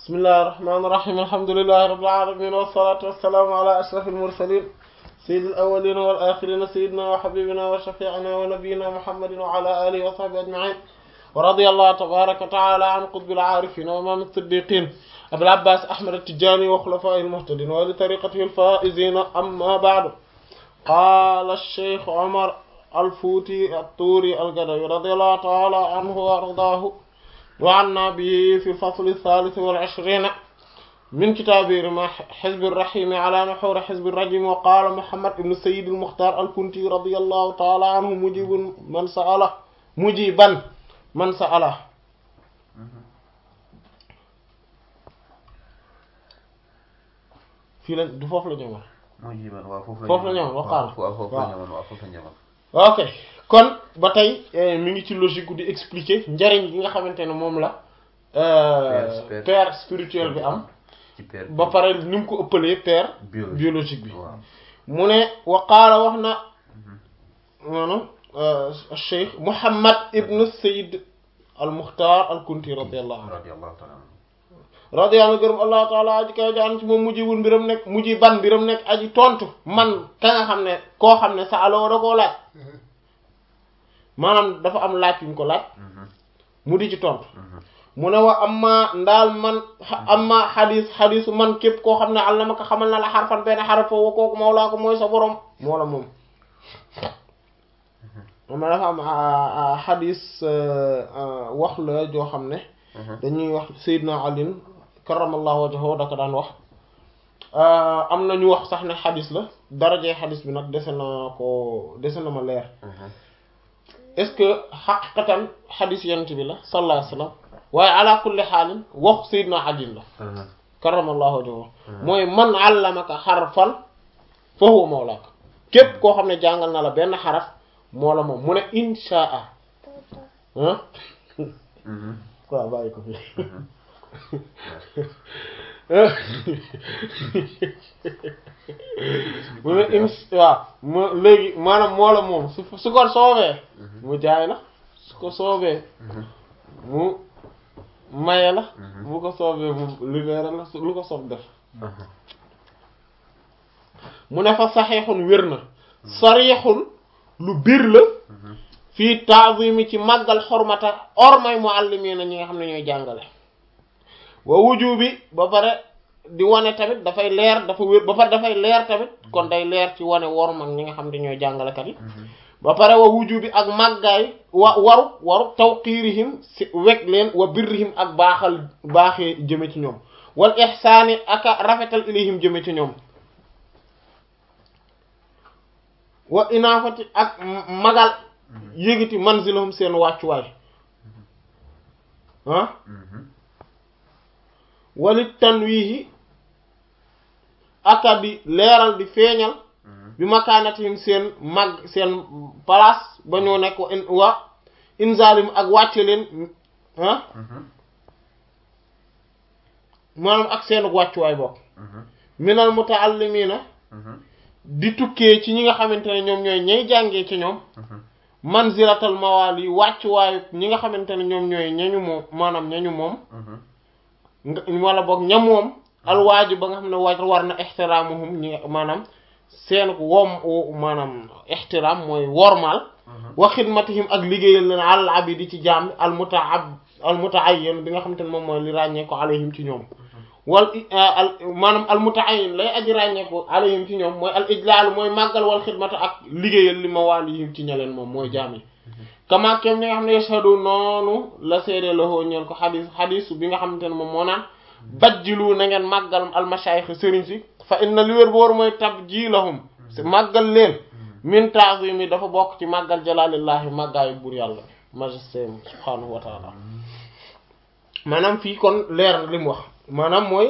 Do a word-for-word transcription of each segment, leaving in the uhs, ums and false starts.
bismillahir rahmanir rahim alhamdulillahi rabbil alamin wassalatu wassalamu ala ashrafil mursalin sayyidil awwalin wal akhirin sayyidina wa habibina wa shafi'ina wa nabiyyina muhammadin wa ala alihi wa sahbihi ajma'in wa radiyallahu tabaraka wa ta'ala an qutbil arifin wa imam as-siddiqin abil abbas ahmad at-tijani wa khulafa'il muhtadin wa li tariqatihi al-faizin amma ba'du qala ash-shaykh umar al-futi at-turi al-gadawi radiyallahu ta'ala anhu wa ardahu وعنا به في الفصل الثالث والعشرين من كتاب رمى حزب الرحيم على نحور حزب الرجيم. وقال محمد بن سيد المختار الكنتي رضي الله تعالى عنه مجيب من سأله مجيبا من سأله في لا du foofu la ñëwoon mujiban waaw foofu la foofu la ñëwoon waqaala waaw foofu la ñëwoon waaw foofu la ñëwoon. ok kon ba tey mi ngi ci logique di expliquer njariñ gi nga xamante ne moom la père spirituel bi am ba pare ni mu ko ëppalee père biologique bi mu ne waqaala wax na maanaam Cheikh Muhammad ibn Sayyid al Mukhtar al Kunti radiyallahu anhu radiyallahu gërëm allah taala aji kaw jaan ci moom mujibul mbiram nekk mujiban mbiram nekk aji tontu man ka nga xam ne koo xam ne sa aloo da koo laaj maanaam dafa am laaj yuñ ko laaj mu di ci tontu mu ne wa amma ndaal man amma xadis xadisu man képp koo xam ne àllama ko xamal na la xarfan benn xaraf foofu kooku mawlaa ko mooy sa borom moo la moom ma dafa am xadis wax la joo xam ne dañuy wax Seydina Ali karamallahu wajhahu da ko daan wax am na ñu wax sax ne xadis la darajee xadis bi nag dese na ko dese na ma leer est-ce que xaqiqatan xadis yonent bi la sallallahu alayhi wa sallam waaye ala kulli xaalin wax Seydina Ali la karamallahu wajhahu mooy man allamaka xarfan fa huwa mawlaaka képp koo xam ne jàngal na la benn xaraf moo la moom mu ne inshaa ah waaw bàyyi ko fi mu ne in waaw mu léegi maanaam moo la moom su su ko soobee mu jaay la su ko soobee mu maye la bu ko soobee mu libéré la lu ko soob def mu ne fa saxiixun wér na sarixun lu biir la fii taazimi ci màggal xormata ormay muallimiina ñi nga xam ne ñooy jàngale wa wujubi ba pare di wane tamit dafay leer dafa wér ba pare dafay leer tamit kon day leer ci wane wormag ñi nga xam ne ñooy jàngalekat yi ba pare wa wujubi ak màggaay wa waru waru tawqiirihim si weg leen wa birrihim ak baaxal baaxee jëme ci ñoom wal ihsaani ak rafetal ilayhim jëme ci ñoom wa inaafati ak magal yéegiti manzilahum seen wàccuwaay ah walit tanwihi aka bi leeral di feeñal bi makaanatihim seen mag seen place ba ñoo nekk wa wa inzalim ak wàcce leen ah maanaam ak seen wàccuwaay bokk minal muta'allimina di tukkee ci ñi nga xamante ne ñoom ñooy ñay jàngee ci ñoom manzilatal mawali wàccuwaayu ñi nga xamante ne ñoom ñooy ñañu moom maanaam ñañu moom nga wala boog ñam moom alwaajib ba nga xam ne war war na ixtiraamuhum ñi maanaam seen wom maanaam ixtiraam mooy wormal wa xidmatihim ak liggéeyal leen al abidi ci jaam al mutaab al mutaayyin bi nga xamante ne moom mooy li ràññee ko alayhim ci ñoom wal al maanaam al mutaayyin lay aji ràññee ko alayhim ci ñoom mooy al ijlaal mooy màggal wal xidmata ak liggéeyal li mawaalihim ci ñaleen moom mooy jaam yi kama kem ni nga xam ne yashhadu noonu la seede loxoo ñeel ko xadis xadis bi nga xamante ne moom moo naan bajjilu na ngeen màggal al mashayikh sëriñ si fa inna li wér boor mooy tabjilahum si màggal leen min ta'zimi dafa bokk ci màggal jalalillahi màggaayu buur yàlla majesté subhanahu wa ta'ala maanaam fii kon leer na li mu wax maanaam mooy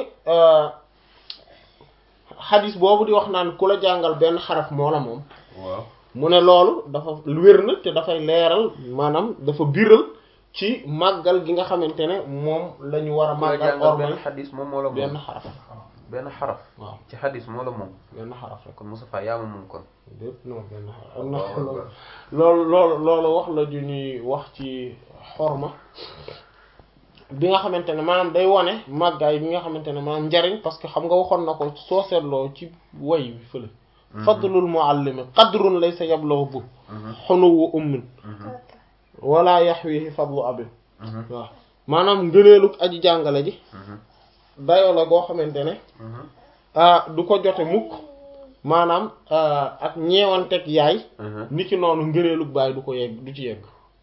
xadis boobu di wax naan ku la jàngal benn xaraf moo la moom waaw mu ne loolu dafa wér na te dafay leeral maanaam dafa biral ci màggal gi nga xamante ne moom la ñu war a màggal ormal benn xadis moom moo la moom benn xaraf benn xaraf waaw ci xadis moo la moom benn xaraf rek kon Moustapha yaa ma moom kon déet non benn xaraf am na loolu loolu loolu wax la ju ñuy wax ci xorma bi nga xamante ne maanaam day wone màggaay bi nga xamante ne maanaam njariñ parce que xam nga waxoon na ko soo seetloo ci way bi fële fadlul muallimi qadrun laysa yablughu bu xunuwu ummin wala yaxwihi fadlu abin waaw maanaam ngëneelug aji jàngale ji dayoo la goo xamante ne du ko jote mukk maanaam ak ñeewanteg yaay ni ki noonu ngëneelug baay du ko yegg du ci yegg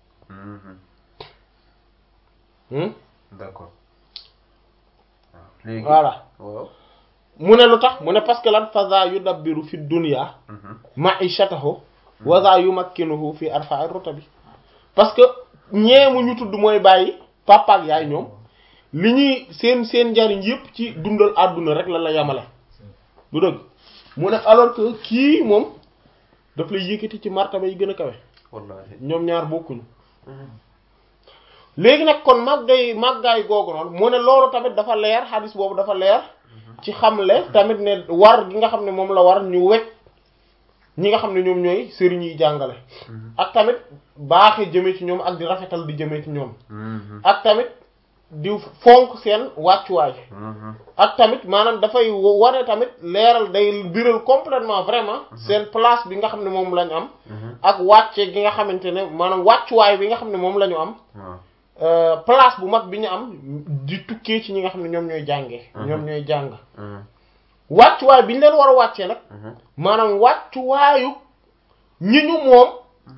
d'accord léegi voilà waaw mu ne lu tax mu ne parce que lan faza yudabbiru fi dunya ma'ishatahu wa za yumakkinuhu fi arfa'i rutabi parce que ñeemu ñu tudd mooy bàyyi papa ak yaay ñoom li ñuy seen seen njariñ yépp ci dundal àdduna rek la la yamale du dëgg mu ne alors que kii moom daf lay yëkkati ci martaba yi gën a kawe wallahi ñoom ñaar bokkuñu léegi nag kon màggay màggaay googu noonu mu ne loolu tamit dafa leer xadis boobu dafa leer ci xamle tamit ne war gi nga xam ne moom la war ñu wekk ñi nga xam ne ñoom ñooy sëriñ yi jàngale ak tamit baaxe jëmee ci ñoom ak di rafetal di jëmee ci ñoom ak tamit di fonk seen wàccuwaay ak tamit maanaam dafay wane tamit leeral day biral complètement vraiment seen place bi nga xam ne moom la ñu am ak wàcce gi nga xamante ne maanaam wàccuwaay bi nga xam ne moom la ñu am place bu mag bi ñu am di tukkee ci ñi nga xam ne ñoom ñooy jàngee ñoom ñooy jàng wàccuwaay bi ñu leen war a wàccee nag maanaam wàccuwaayu ñi ñu moom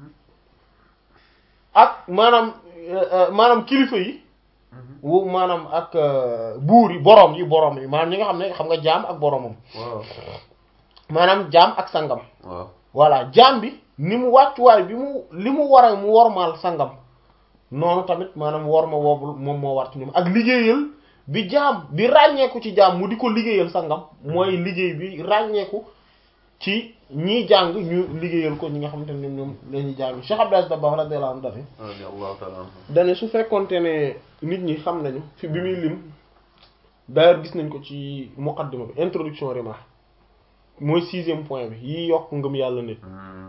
ak maanaam maanaam kilifa yi wu maanaam ak buur yi boroom yi boroom yi maanaam ñi nga xam ne xam nga jaam ak boroomam maanaam jaam ak sangam voilà jaam bi ni mu wàccuwaay bi mu li mu war a mu wormaal sangam noonu tamit maanaam wor ma woobul moom moo war ci ñoom ak liggéeyal bi jaam bi ràññeeku ci jaam mu di ko liggéeyal sangam mooy liggéey bi ràññeeku ci ñiy jàng ñu liggéeyal ko ñi nga xamante ne ñoom ñoom la ñuy jàng Cheikh Abdou Aziz Dabakh radiyallahu anhu dane dane su fekkonte ne nit ñi xam nañu fi bi muy lim d'ailleurs gis nañ ko ci muqaddima bi introduction Rima mooy sixième point bi yi yokk ngëm yàlla nit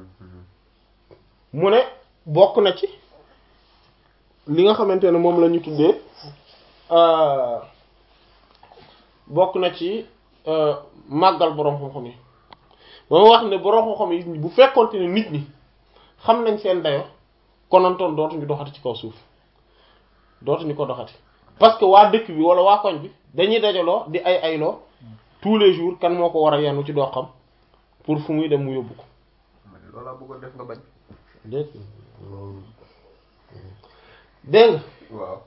mu ne bokk na ci li nga xamante ne moom la ñu tuddee bokk na ci màggal boroom xam-xam yi ba wax ne boroom xam-xam yi bu fekkonte ne nit ñi xam nañ seen dayo konantoon dootuñu doxati ci kaw suuf dootuñu ko doxati parce que waa dëkk bi wala waa koñ bi dañuy dajaloo di ay ayloo tous les jours kan moo ko war a yanu ci doxam pour fu muy dem mu yóbbu ko loolu laa bëggoon def nga bañ dégg dégg nga waaw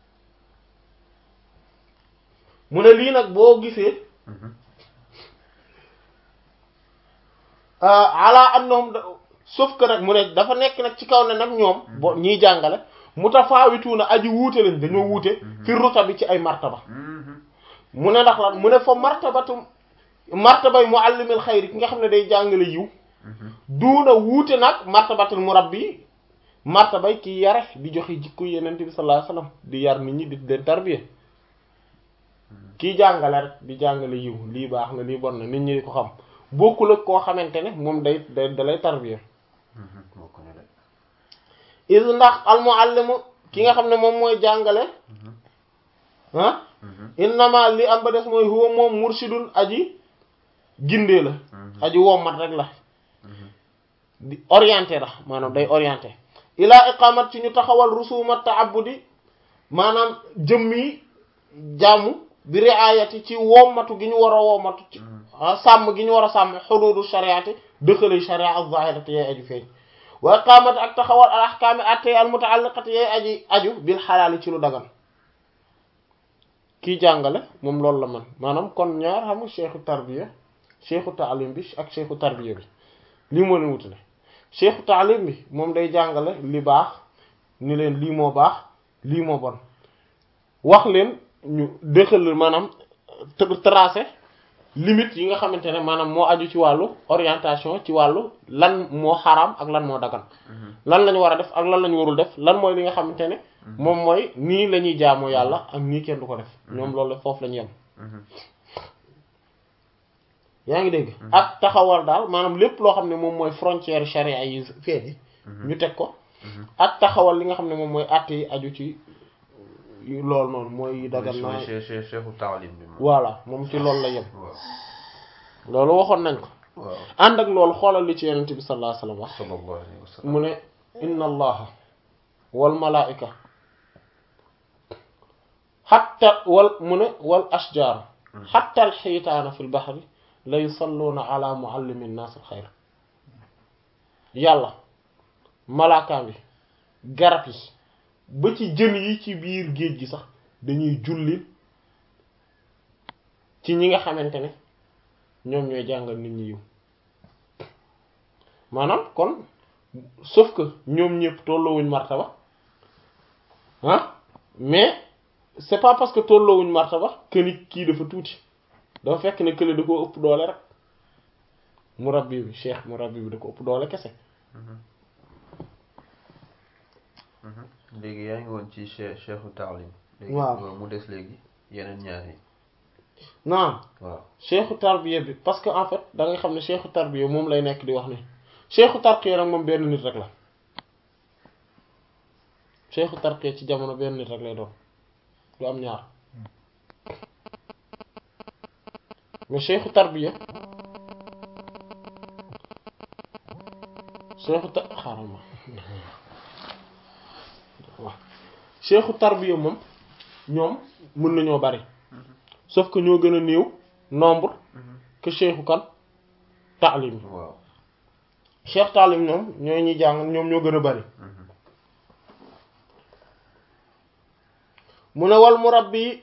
mu ne lii nag boo gisee ala annahum sauf que nag mu ne dafa nekk nag ci kaw ne nag ñoom bo ñiy jàngale mutafaawituuna aji wuute lañ dañoo wuute fi ruta bi ci ay martaba mu ne ndax lan mu ne fa martabatu martabay muallimil xayri ki nga xam ne day jàngale yiw duuna wuute nag martabatul murabbi martabay ki yare di joxe jikko yenente bi sallallahu alayhi wasallam di yar nit ñi di leen tarbiya kii jàngale rek di jàngale yiw lii baax na lii bon na nit ñi di ko xam bokkul ak koo xamante ne moom day day dalay tarbiya is ndax al muallimu ki nga xam ne moom mooy jàngale ah innama li am ba des mooy huwa moom mursidun aji gindee la aji wommat rek la di orienté la maanaam day orienté ilaa iqamat ci ñu taxawal rusumat ta'abbudi maanaam jëmmi jaamu bi riayati ci wommatu gi ñu war a wommatu ci sàmm gi ñu war a sàmm xududu shariati dëkkale sharia az-zahirati yay aju feeñ wa iqamat ak taxawal al ahkami atte al muta'alliqati yay aji aju bil xalaali ci lu dagan kii jàngale moom loolu la man maanaam kon ñaar xam nga cheikhu tarbiya cheikhu ta'lim bi ak cheikhu tarbiya bi lii moo leen wutale cheikhu ta'lim bi moom day jàngale li baax ni leen lii moo baax lii moo bon wax leen ñu dëxal maanaam tracé limite yi nga xamante ne maanaam moo aju ci wàllu orientation ci wàllu lan moo xaraam ak lan moo dagan lan lañu war a def ak lan lañu warul def lan mooy li nga xamante ne moom mooy nii la ñuy jaamoo yàlla ak nii kenn du ko def ñoom loolu la foofu la ñu yem yaa ngi dégg ak taxawal daal maanaam lépp loo xam ne moom mooy frontière charia yi feet yi ñu teg ko ak taxawal li nga xam ne moom mooy àtte yi aju ci loolu noonu mooy dagan naa mooy che che cheikhu taalim bi moom. voilà moom ci loolu la yem waaw loolu waxoon nañ ko waaw. ànd ak loolu xoolal li ci yenente bi sallallahu alayhi wasallam wax sallallahu alayhi wa sallam. mu ne inna allaha wal malaika hatta wal mu ne wal ashjar hatta al hitaana fil bahri la yusalluna ala muallimi an-nas al khayr yàlla malaaka bi garab yi ba ci jën yi ci biir géej gi sax dañuy julli ci ñi nga xamante ne ñoom ñooy jàngal nit ñi yiw maanaam kon sauf que ñoom ñëpp tolloowuñ martaba ah mais c'est pas parce que tolloowuñ martaba que nit kii dafa tuuti dafa fekk ne kële da ko ëpp doole rek murabbi bi cheikh murabbi bi da ko ëpp doole kese. léegi yaa ngi woon ci che cheikhu taalim. waaw léegi mu des léegi yeneen ñaar yi. naam waaw cheikhu tarbiya bi parce que en fait da ngay xam ne cheikhu tarbiya moom lay nekk di wax ne cheikhu tarqiya nag moom benn nit rek la cheikhu tarqiya ci jamono benn nit rek lay doon du am ñaar mais cheikhu tarbiya cheikhu ta xaaral ma waaw cheikhu tarbiya moom ñoom mën nañoo bari sauf que ñoo gën a néew nombre que cheikhu kan taalim waaw. cheikh taalim ñoom ñooy ñuy jàng ñoom ñoo gën a bari mu ne wal murabbi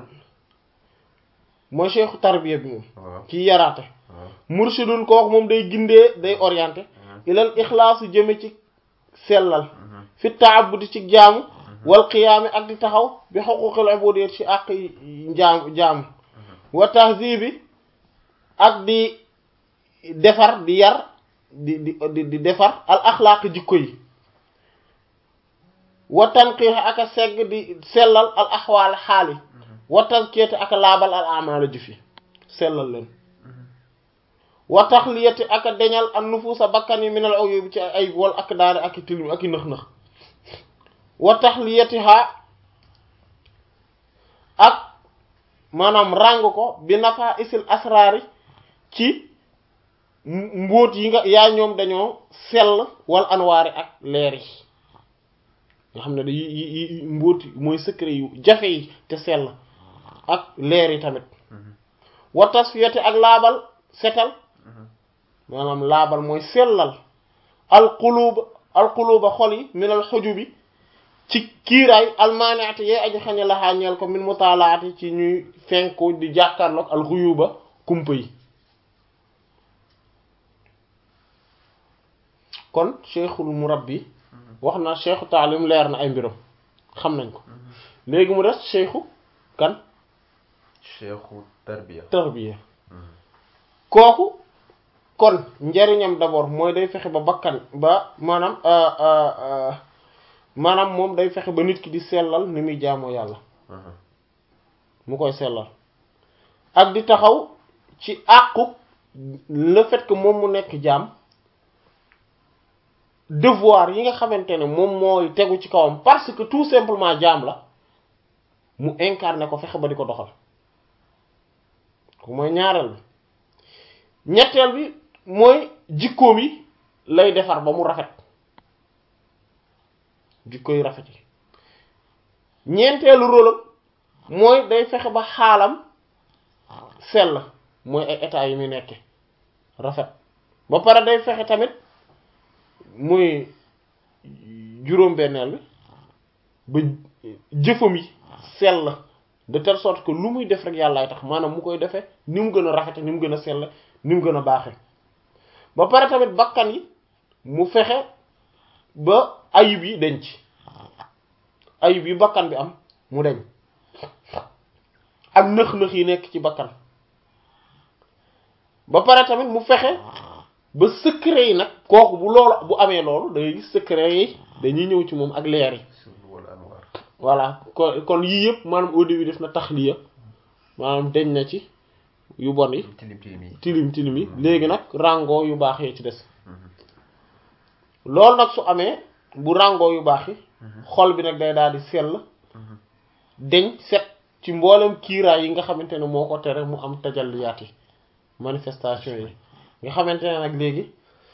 mooy cheikhu tarbiya bi moom waaw kii yaraate waaw. murshidun kooku moom day gindee day orienté ilal ixlaasu jëme ci sellal fi ta'abbudi ci jaamu wal qiyaami ak di taxaw bi xuquqil ubudiyyah ci àq jaam jaamu wa tahzibi ak di defar di yar di di di defar al axlaaq jikko yi wa tanqiix ak a segg di sellal al axwaal xaali wa tazkiyati ak a laabal al amaal jëf yi sellal leen wa taxliyati ak a deñal an nufuusa bakkan yi min al uyub ci ay wal ak daari ak i tilim ak i nëx-nëx wa taxliyatiha ak maanaam ràng ko bi nafa isil asraari ci mbóot yi nga yaa ñoom dañoo sell wal anwaari ak leer yi nga xam ne da yi yi mbóot mooy secret yu jafe yi te sell ak leer yi tamit wa tasfiyati ak laabal setal maanaam laabal mooy sellal al quluba al quluba xol yi min al xujubi ci kiiraay almaaniati yee aji xañe la xaañeel ko min mutaalaati ci ñuy fenku di jàkkaarloog al xuyuba kumpa yi kon cheikhul murabbi wax na cheikhu taalim leer na ay mbiram xam nañ ko léegi mu des cheikhu kan cheikhu tarbiya. tarbiya kooku kon njariñam d'abord mooy day fexe ba bakkan ba maanaam maanaam moom day fexe ba nit ki di sellal ni muy jaamoo yàlla mu koy sellal ak di taxaw ci àqu le fait que moom mu nekk jaam devoir yi nga xamante ne moom mooy tegu ci kawam parce que tout simplement jaam la mu incarné ko fexe ba di ko doxal ko mooy ñaareel bi ñetteel bi mooy jikkoom yi lay defar ba mu rafet jikko yi rafet yi ñeenteelu rôlam mooy day fexe ba xaalam sell mooy ay état yi muy nekke rafet ba pare day fexe tamit muy juróom-benneel bi ba jëfam yi sell de telle sorte que lu muy def rek yàllaay tax maanaam mu koy defee ni mu gën a rafete ni mu gën a sell ni mu gën a baaxe ba pare tamit bakkan yi mu fexe ba ayib yi denc ayib yi bakkan bi am mu deñ ak nëx-nëx yi nekk ci bakkan ba pare tamit mu fexe ba secret yi nag kooku bu loolu bu amee loolu da ngay gis secret yi dañuy ñëw ci moom ak leer yi voilà kon kon yii yëpp maanaam au début def na taxliya maanaam deñ na ci yu bon yi tilim tilim yi léegi nag rango yu baax yi ci des loolu nag su amee bu rango yu baax yi xol bi nag day daal di sell deñ set ci mboolem kiiraay yi nga xamante ne moo ko tere mu am tajalliyaat yi manifestation yi nga xamante ne nag léegi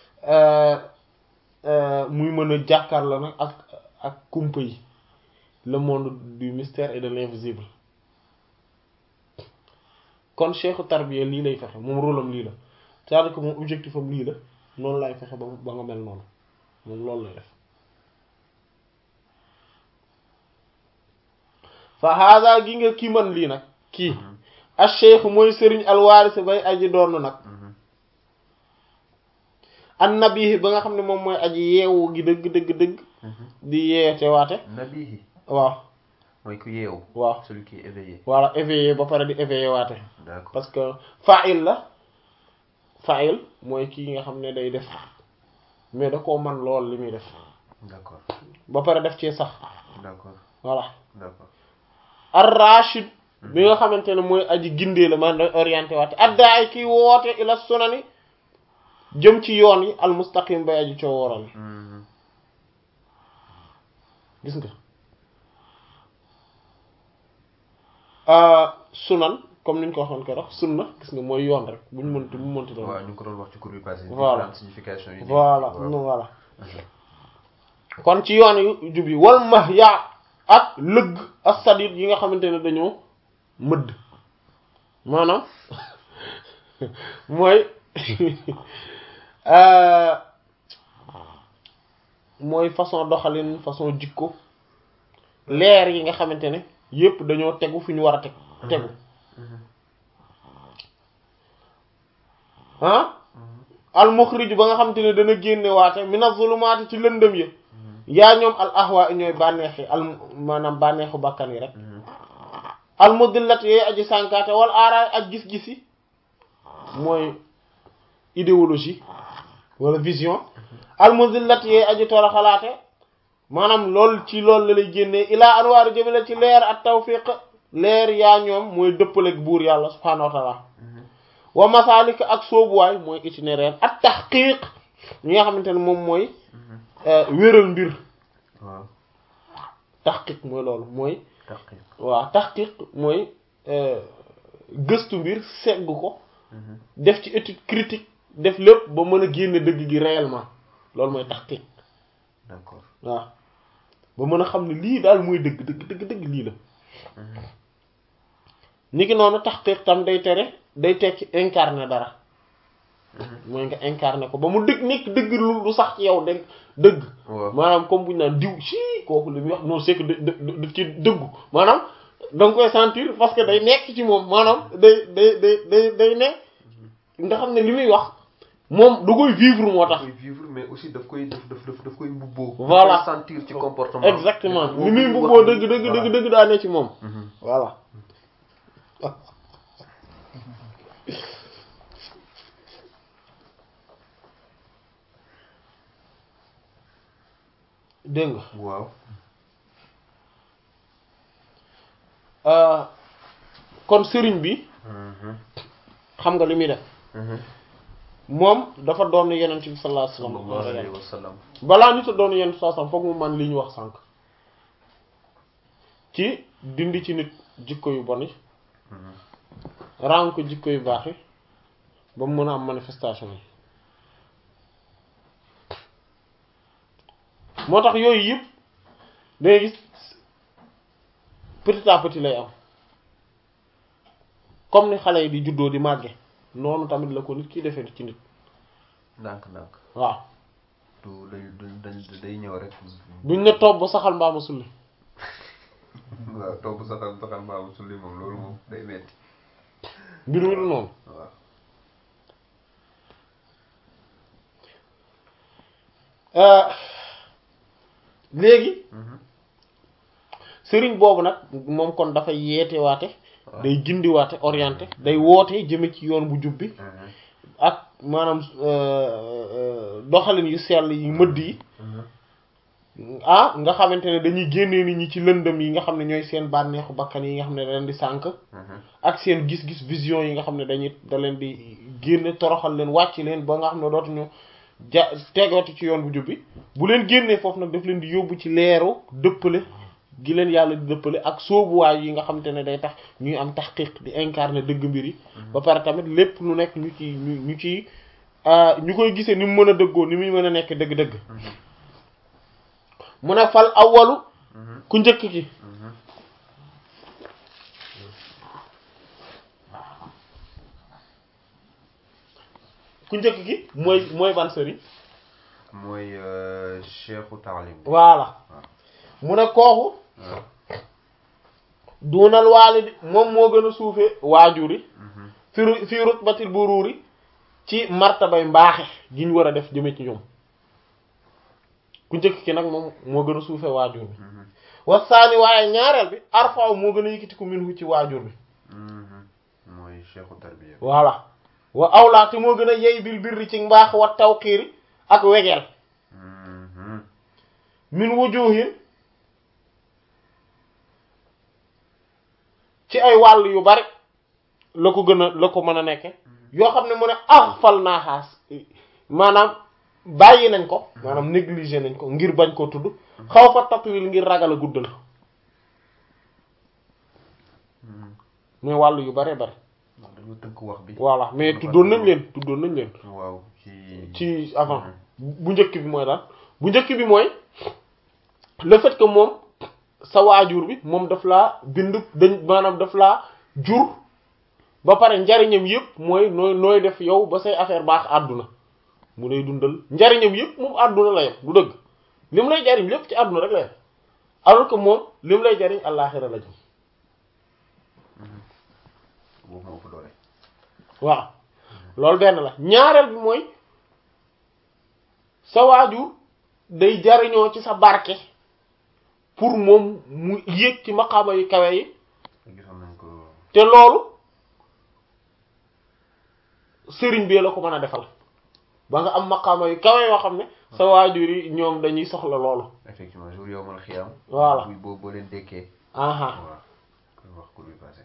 muy mën a jàkkaarloo nag ak ak kumpa yi le monde du mystère et de l'invisible kon cheikhu tarbiya lii lay fexe moom rôle am lii la c'est-à-dire que moom objectif am lii la noonu lay fexe ba ba nga mel noonu moom loolu lay def fa hada gi nga kii man lii nag kii al cheikh mooy sëriñ alwaaris bay aji doon nag an nabihi ba nga xam ne moom mooy aji yeewu gi dëgg dëgg dëgg di yeete waate nabihi waaw mooy ku yeewu waaw celui qui est éveillé voilà éveillé ba pare di éveillé waate d'accord parce que fa'il la fa'il mooy kii nga xam ne day def mais da koo man lool li muy def d'accord ba pare def ci sax d'accord voilà d'accord ar-rashid bi nga xamante ne mooy aji gindee la man day orienté waate addaay kiy woote ila sunani jëm ci yoon yi al mustaqim bay aji coo waral gis nga sunan comme niñ ko waxoon ko rek sunna gis nga mooy yoon rek buñ mënti bu mënti doon waaw ñu ngi ko doon wax ci cours bi passé voilà différentes significations yi voilà voilà kon ci yoon yu jub yi wal mahya ak lëgg as-sadid yi nga xamante ne dañoo mëdd maanaam mooy mooy façon doxalin façon jikko leer yi nga xamante ne yépp dañoo tegu fi ñu war a teg tegu ah al mukhrij ba nga xamante ne dana génne waate mina zulumaati ci lëndëm yi yaa ñoom al ahwa ñooy bànneexi al maanaam bànneexu bàkkan yi rek al mudillat yooyu aji sànkaate wal aaraay ak gis-gis yi mooy idéologie wala vision al mudillat yooyu aji toroxalaate maanaam lool ci loolu la lay génnee ilaa anwaar jëmale ci leer ak tawfiq leer yaa ñoom mooy dëppaleeg buur yàlla subhaanahu wa taala wa masalik ak soobuwaay mooy itinéraire ak tahqiq ñi nga xamante ne moom mooy wéral mbir waaw tahqiq mooy loolu mooy tahqiq waaw tahqiq mooy gëstu mbir segg ko def ci étude critique def lépp ba mën a génne dëgg gi réellement loolu mooy tahqiq d'accord waaw ba mën a xam ne lii daal mooy dëgg dëgg dëgg dëgg lii la ni ki noonu tahqiq tam day tere day tekki incarner dara mooy nga incarner ko ba mu dëgg nekk dëgg lu lu sax ci yow dëgg dëgg maanaam comme bu ñu naan diw si kooku li muy wax non c'est que da ci dëggu maanaam da nga koy sentir parce que day nekk ci moom maanaam day day day day day ne nga xam ne li muy wax moom da koy vivre moo tax. da koy vivre mais aussi daf koy daf daf daf koy mbubboo. voilà daf koy sentir ci comportement. exactement li muy mbubboo dëgg dëgg dëgg dëgg daa ne ci moom. voilà. dégg nga. waaw. kon sëriñ bi. xam nga li muy def. moom dafa doon yeneen ci sallallahu alayhi wa sallam balaa nit a doon yeneen sallallahu alayhi wa sallam foog mu man li ñu wax sànq ci dindi ci nit jikko yu bon yi ràng ko jikko yu baax yi ba mu mën a am manifestation yi moo tax yooyu yëpp dangay gis petit à petit lay am comme ni xale yi di juddoo di màgge noonu tamit la ko nit ki defee ci nit. ndànk ndànk. waaw. du day day ñëw rek. duñ ne toog ba saxal mbaamu sulli. waaw toog ba saxal saxal mbaamu sulli moom loolu moom day metti. mbir mi du noonu. waaw. léegi. sëriñ boobu nag moom kon dafay yeete waate. day gindiwaate orienté day woote jëme ci yoon bu jub bi ak maanaam doxalin yu sell yi mëdd yi ah nga xamante ne dañuy génnee nit ñi ci lëndëm yi nga xam ne ñooy seen bànneexu bakkan yi nga xam ne da leen di sànk ak seen gis-gis vision yi nga xam ne dañuy da leen di génne toroxal leen wàcc leen ba nga xam ne dootuñu ja tegooti ci yoon bu jub bi bu leen génnee foofu nag daf leen di yóbbu ci leeru dëppale gi leen yàlla di dëppale ak soobuwaay yi nga xamante ne day tax ñuy am tahqiq di incarner dëgg mbir yi ba pare tamit lépp lu nekk ñu ci ñu ñu ci ñu koy gisee ni mu mën a dëggoo ni muy mën a nekk dëgg-dëgg mu ne fal awwalu ku njëkk ki ku njëkk ki mooy mooy ban sëriñ mooy cheikhu taalim voilà mu ne kooku duunal waalidi moom moo gën a suufe waajuri fi fi rutbatil buruuri ci martabay mbaaxe gi ñu war a def jëme ci ñoom ku njëkk ki nag moom moo gën a suufe waajur bi wasaani waaye ñaareel bi arfaaw moo gën a yëkkatiku minhu ci waajur bi mooy cheikhu tarbiya voilà wa awlaati moo gën a yey bil birri ci mbaax wa tawqiiri ak wegeel min wujuhin ci ay wàll yu bari la ko gën a la ko mën a nekke yoo xam ne mu ne axfal naaxaas maanaam bàyyi nañ ko maanaam négligé nañ ko ngir bañ koo tudd xaw fa tatwil ngir ragal a guddal mais wàll yu bare bare dañu tënk wax bi voilà mais tuddoon nañ leen tuddoon nañ leen waaw ci ci avant bu njëkk bi mooy daal bu njëkk bi mooy le fait que moom sa waajur bi moom daf laa bind dañ maanaam daf laa jur ba pare njariñam yëpp mooy nooy nooy def yow ba say affaire baax àdduna mu lay dundal njariñam yëpp moom àdduna la yem du dëgg lim lay jariñ lépp ci àdduna rek la yem alors que moom lim lay jariñ àllaaxira la jëm waaw loolu benn la ñaareel bi mooy sa waajur day jariñoo ci sa barke pour moom mu yéeg ci maqaama yu kawe yi te loolu sëriñ bi la ko mën a defal ba nga am maqaama yu kawe yoo xam ne sa waajur yi ñoom dañuy soxla loolu effectivement jour yowmal xiyam voilà boo boo leen dékkee aha wax ko luy passé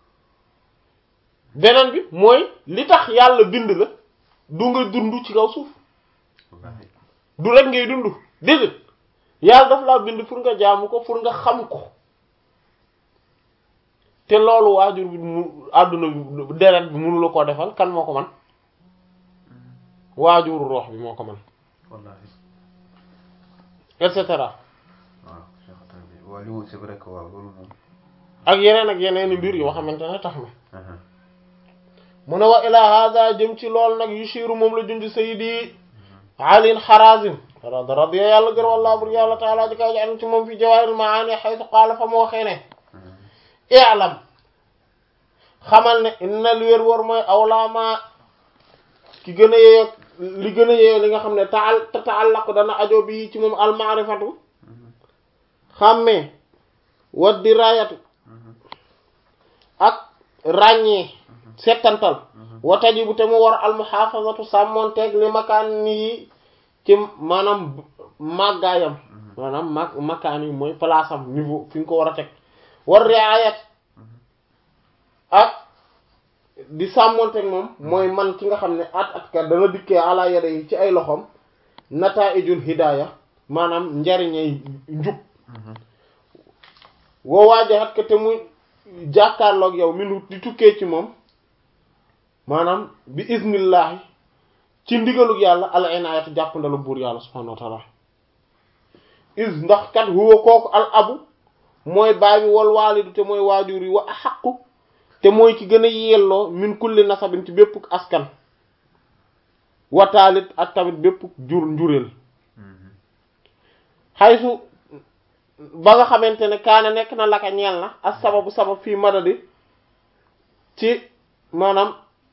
beneen bi mooy li tax yàlla bind la du nga dund ci kaw suuf du rek ngay dund déedéet yàlla daf laa bind pour nga jaamu ko pour nga xam ko te loolu waajur bi mu àdduna bi deret bi mënu la koo defal kan moo ko man waajuru roox bi moo ko man wallahi et cetera waaw waaw li moom c'est vrai que waaw loolu moom ak yeneen ak yeneen mbir yoo xamante ne tax na mu ne wa ilaa hada jëm ci lool nag yushiru moom la junj sayidi Ali Harazim radiya yàlla gër wallaahu bur yàlla taala ji kaw ji an ci moom fi Jawaahirul Maani haythu qaala fa mu waxee ne i'lam xamal ne inna li wér war mooy awlaama ki gën a yeeyoo li gën a yeeyoo li nga xam ne taal ta'allaqu dana ajo bi ci moom al ma'rifatu xàmmee wa diraayatu ak ràññee settantal wa tajibu te mu war al muhaafazatu sàmmonteeg li makaan yi ci maanaam màggaayam maanaam ma makaan yi mooy place am niveau fi nga ko war a teg war riayat ak di sàmmonteeg moom mooy man ki nga xam ne at at kat dana dikkee ala yada yi ci ay loxoom nataa'ijul hidaaya maanaam njariñay njub woo waajaxat ka te muy jàkkaarloog yow minu di tukkee ci moom maanaam bi iznillahi ci ndigalug yàlla al inaayatu jàppandalu buur yàlla subhanahu wa ta'ala is ndax kat huwa kooku al abu mooy baay bi wal waalidu te mooy waajur yi wa axaqu te mooy ki gën a yelloo min kulli nasabin ci bépp askan wataalit ak tamit bépp jur njureel xaysu ba nga xamante ne kaana nekk na laka ñeel na as sababu sabab fii madadi ci maanaam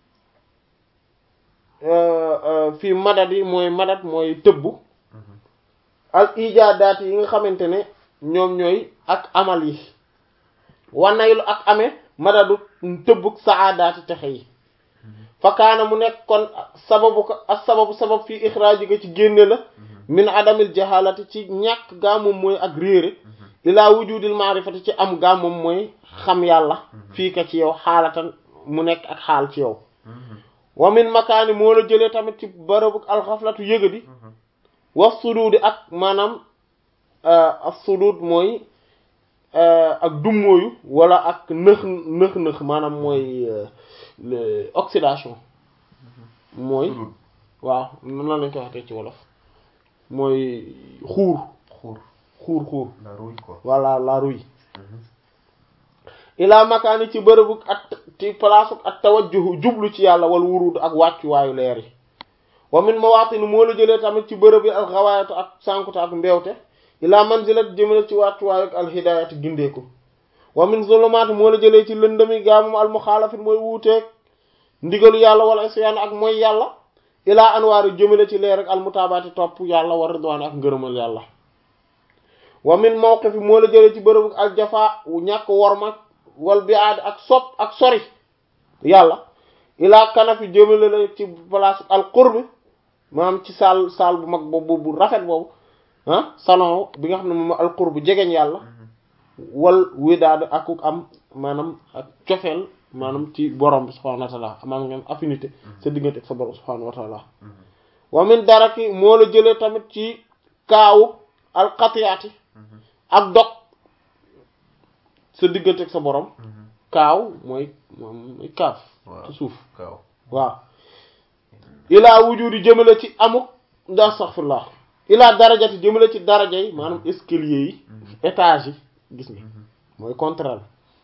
fii madadi mooy madad mooy tëbb al ijaadaat yi nga xamante ne ñoom ñooy ak amal yi wanaylu ak amee madadu tëbbuk saadaati texe yi fa kaana mu nekk kon sababu ko as sababu sabab fii ixraaji ga ci génne la min adamil jahalati ci ñàkk gaa moom mooy ak réere ilaa wujudil maarifati ci am gaa moom mooy xam yàlla fii ka ci yow xaalatan mu nekk ak xaal ci yow wa min makaani moo la jëlee tamit ci barabu alxaflatu yëgadi wa suduudi ak maanaam as sudud mooy ak dummóoyu wala ak nëx nëx nëx maanaam mooy oxydation mooy waaw nan lañ koy waxee ci wolof mooy xuur xuur xuur xuur la rouille quoi voilà la rouille ilaa makaani ci bërëbu ak ci place ak tawajjuhu jublu ci yàlla wala wuruud ak wàccuwaayu leer yi wa min mawaatin moo la jëlee tamit ci bërëb yi al xawaayatu ak sànkute ak mbeewte ilaa manzilat jëmale ci wàccuwaayu ak al hidaayatu gindeeku wa min zulumaat moo la jëlee ci lëndami gaamum al muxaalafin mooy wuuteeg ndigalu yàlla wala isyaan ak mooy yàlla ilaa anwaari jëmale ci leer ak al mutaabaati topp yàlla wa ridwaan ak ngërëmal yàlla wa min mawqifi moo la jëlee ci bërëbu al jafaa ñàkk worma wal bi'aad ak sopp ak sori yàlla ilaa kanafi jëmale la ci place al qurb maanaam ci saal saal bu mag boobu bu rafet boobu ah salon bi nga xam ne moom al qurb jegeñ yàlla wal widaad akuk am maanaam ak cofeel maanaam ci borom bi subhaanahu wa ta'ala maanaam ngeen affinité sa diggante ak sa borom subhaanahu wa ta'ala wa min daraki moo la jëlee tamit ci kaawu al qati'ati ak dog sa diggante ak sa borom kaaw mooy mooy kaaf ci suuf kaaw waaw ilaa wujudi jëmale ci amuk da astaghfirullah ilaa darajati jëmale ci daraja yi maanaam escalier yi étage yi gis nga mooy contraire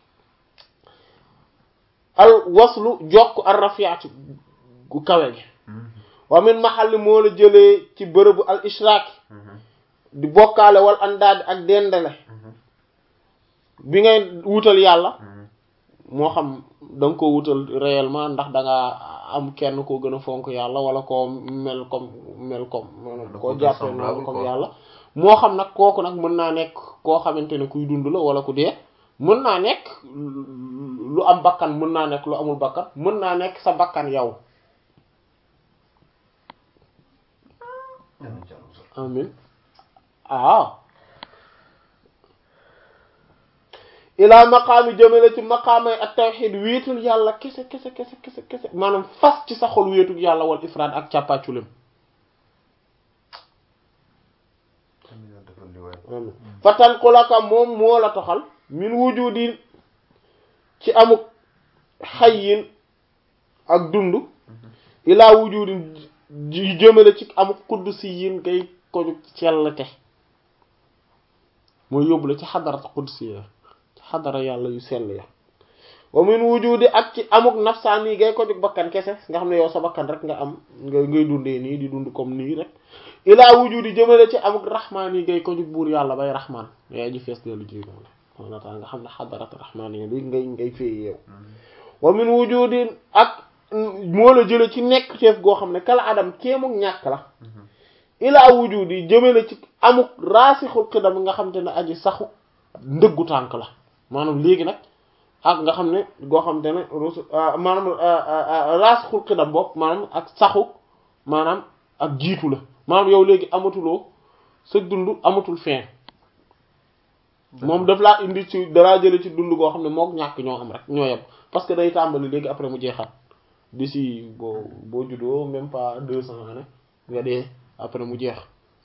al waslu jokk ar rafi'ati gu kawe gi wa min mahalli moo la jëlee ci bërëbu al ishraak di bokkaale wal andaad ak dendale bi ngay wutal yàlla moo xam da nga ko wutal réellement ndax da nga am kenn koo gën a fonk yàlla wala koo mel comme mel comme koo jàppee noonu comme yàlla moo xam nag kooku nag mën naa nekk koo xamante ne kuy dund la wala ku dee mën naa nekk lu am bakkan mën naa nekk lu amul bakkan mën naa nekk sa bakkan yow amin ah ilaa maqaami jëmale ci maqaamay ak tawxiid wéetul yàlla kese kese kese kese kese maanaam fas ci sa xol wéetul yàlla wal ifraad ak càppaaculem fatan xulaka moom moo la toxal min wujudin ci amuk xayyin ak dund ilaa wujudin jëmale ci amuk qudsiyin ngay koju cellte mooy yóbbu la ci xadarat qudsiya xadara yàlla yu sell ya wa min wujudi ak ci amuk nafsaan yi ngay ko jóg bakkan kese nga xam ne yow sa bakkan rek nga am nga ngay dundee nii di dund comme nii rek ilaa wujudi jëmale ci amuk rahmaan yi ngay ko jóg buur yàlla bay rahmaan yaay ji fees deelu ji moom la tax nga xam ne xadarat rahmaan yi li ngay ngay fee yow wa min wujudi ak moo la jële ci nekk teef goo xam ne kala adam kéemuk ñàkk la ilaa wujudi jëmale ci amuk raasixul xidam nga xam te ne aji saxu ndëggu tànk la maanaam léegi nag ak nga xam ne goo xam te ne rusu maanaam raasixul xidam bopp maanaam ak saxu maanaam ak jiitu la maanaam yow léegi amatuloo sa dund amatul fin moom daf laa indi ci dalaa jële ci dund goo xam ne mook ñàkk ñoo am rek ñoo yem parce que day tàmbali léegi après mu jeexat d'ici boo boo juddoo même pas deux cents années nga dee après mu jeex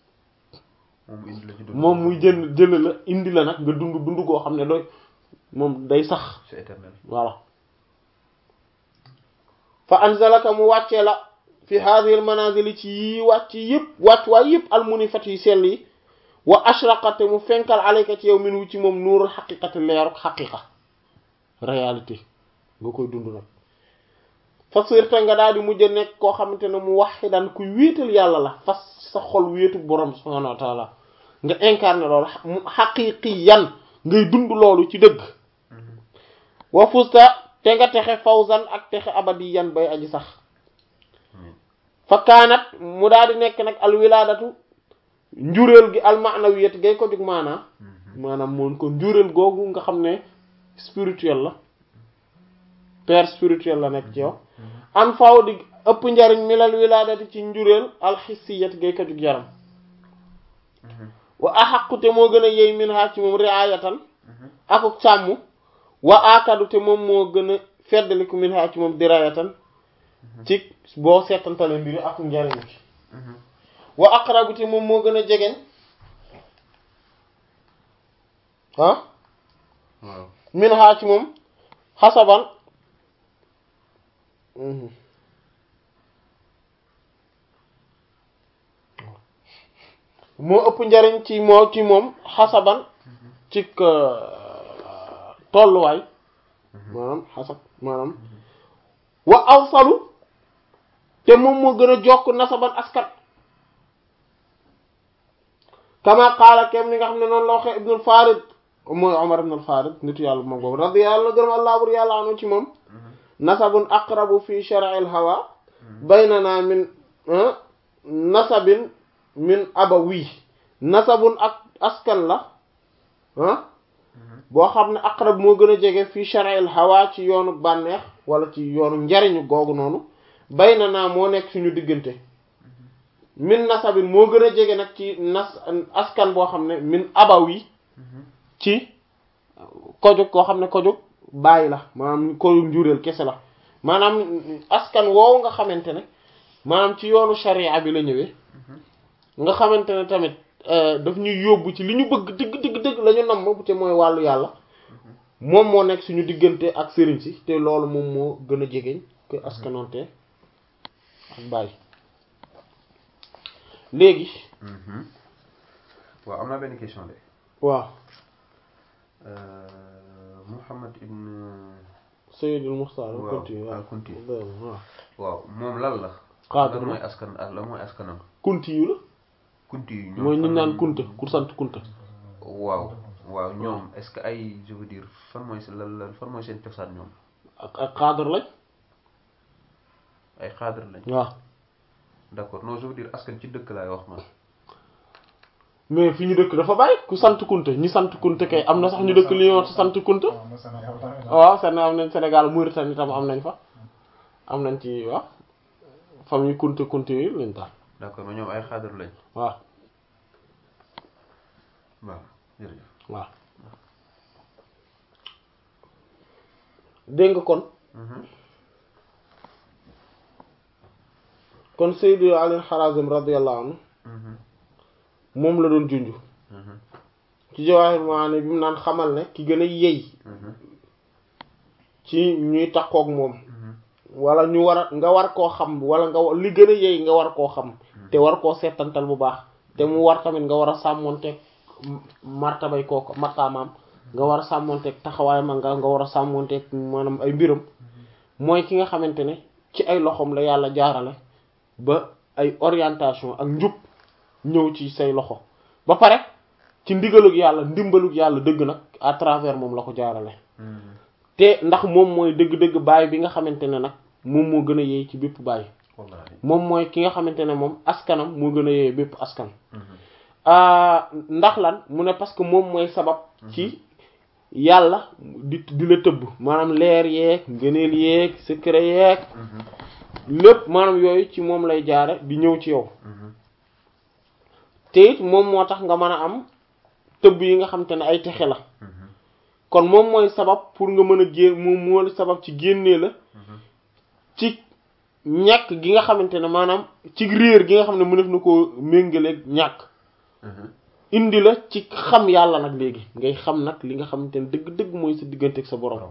moom muy jënd jënd la indi la nag nga dund dund goo xam ne doy moom day sax c'est éternel voilà fa anzalaka mu wàccee la fi hadhihi al manazil ci yi wàcc yëpp wàcc waay yëpp almunifat yi sell yi wa ashraqate mu fenkal alayka ci yow min wu ci moom nuurul xaqiqati leeruk xaqiqa réalité nga koy dund nag fa sirta nga daal di mujj nekk koo xamante ne mu waxidan kuy wéetal yàlla la fas sa xol wéetu borom subhanahu wa ta'ala nga incarné loolu xaqiqiyan ngay dund loolu ci dëgg wa fusta te nga texe fawzan ak texe abadiyan bay aji sax fa kaanat mu daal di nekk nag al wilaadatu njuréel gi al ma'nawiyat gay ko jug maanaa maanaam moom ko njuréel googu nga xam ne spirituel la père spirituel la nekk ci yow an faw di ëpp njariñ milal wilaadati ci njuréel al hissiyat gay ko jug yaram wa axaqu te moo gën a yey min ha ci moom riayatan akuk sàmm wa akadu te moom moo gën a feddaliku min ha ci moom dirayatan ci boo seetantale mbiri ak njariñ ci wa aqrabu te moom moo gën a jegeñ ah waaw min haa ci moom xasaban moo ëpp njariñ ci moo ci moom xasaban ci tolluwaay maanaam xasab maanaam wa awsalu te moom moo gën a jokk nasaban askan kama qaala kem li nga xam ne noonu la waxee ibnul Farid mooy Umar ibnul Farid nitu yàlla moom boobu radiyallahu gërëm allah bur yàlla anu ci moom nasabun aqrabu fi shar'il hawa baynana min nasabin min abawi nasabun ak askan la ah boo xam ne aqrab moo gën a jege fii shar'il hawa ci yoonu bànneex wala ci yoonu njariñu googu noonu baynana moo nekk suñu diggante min nasabin moo gën a jege nag ci nas askan boo xam ne min abawi ci kojug koo xam ne kojug bàyyi la maanaam kojug njuréel kese la maanaam askan woowu nga xamante ne maanaam ci yoonu sharia bi la ñëwee nga xamante ne tamit daf ñuy yóbbu ci li ñu bëgg dëgg dëgg dëgg la ñu namm te mooy wàllu yàlla moom moo nekk suñu diggante ak sëriñ si te loolu moom moo gën a jegeñ que askanonte ak bàyyi léegi waaw am naa benn question de waaw Muhammad ibn Sayyidul Muxtaar waaw Kunti waaw Kunti waaw waaw moom lan la xaadir lan mooy askan la mooy askanam kunti yu la kunti yu ñoom mooy ñu fan naan lañ- kunta ku sant kunta waaw waaw ñoom est-ce que ay je veux dire fan mooy seen lan lan fan mooy seen cosaan ñoom ak ak xaadir lañ ay xaadir lañ waaw d'accord non je veux dire askan ci dëkk laay wax man mais fi ñu dëkk dafa bari ku sant kunta ñi sant kunta kay am na sax ñu dëkk Lyon sant kunta waaw seen am nañ Sénégal Mauritanie tam am nañ fa am nañ ci waaw famille kunta kunta yi lañ tax d'accord mais ñoom ay xaadir lañ waaw waaw jërëjëf waaw dégg nga kon kon Seydou Ali Harazim radiyallahu anhu moom la doon junj ci Jawaahir Maani bi mu naan xamal ne ki gën a yey ci ñuy takkook moom wala ñu war a nga war koo xam wala nga li gën a yey nga war koo xam te war koo seetantal bu baax te mu war tamit nga war a sàmmonteeg martabay kooku martamaam nga war a sàmmonteeg taxawaay ma nga nga war a sàmmonteeg maanaam ay mbiram mooy ki nga xamante ne ci ay loxoom la yàlla jaarale ba ay orientation ak njub ñëw ci say loxo ba pare ci ndigalug yàlla ndimbalug yàlla dëgg nag à travers moom la ko jaarale te ndax moom mooy dëgg-dëgg baay bi nga xamante ne nag moom moo gën a yeey ci bépp baay moom mooy ki nga xamante ne moom askanam moo gën a yeey bépp askan ndax lan mu ne parce que moom mooy sabab ci yàlla di di la tëbb maanaam leer yeeg ngëneel yeeg secret yeeg lépp maanaam yooyu ci moom lay jaare di ñëw ci yow te it moom moo tax nga mën a am tëbb yi nga xamante ne ay texe la kon moom mooy sabab pour nga mën a génn moom moo la sabab ci génnee la ci ñàkk gi nga xamante ne maanaam ci réer gi nga xam ne mënef na koo méngaleeg ñàkk indi la ci xam yàlla nag léegi ngay xam nag li nga xamante ne dëgg-dëgg mooy sa diggante ak sa borom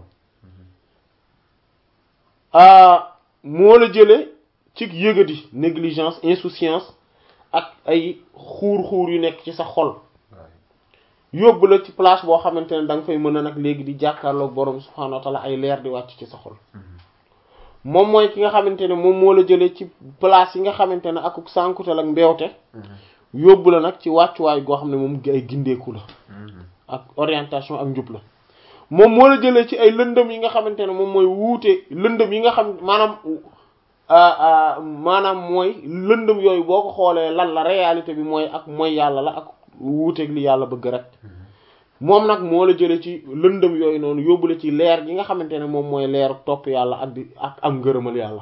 moo la jëlee ci yëgadi négligence insouciance ak ay xuur-xuur yu nekk ci sa xol yóbbu la ci place boo xamante ne da nga fay mën a nag léegi di jàkkaarloog borom subhaanahu wa ta'ala ay leer di wàcc ci sa xol moom mooy ki nga xamante ne moom moo la jëlee ci place yi nga xamante ne akuk sànkutal ak mbeewte yóbbu la nag ci wàccuwaay goo xam ne moom ay gindeeku la ak orientation ak njub la moom moo la jëlee ci ay lëndëm yi nga xamante ne moom mooy wuute lëndëm yi nga xam maanaam maanaam mooy lëndëm yooyu boo ko xoolee lan la réalité bi mooy ak mooy yàlla la ak wuuteeg li yàlla bëgg rek moom nag moo la jëlee ci lëndëm yooyu noonu yóbbu la ci leer gi nga xamante ne moom mooy leer topp yàlla ak di ak am ngërëmal yàlla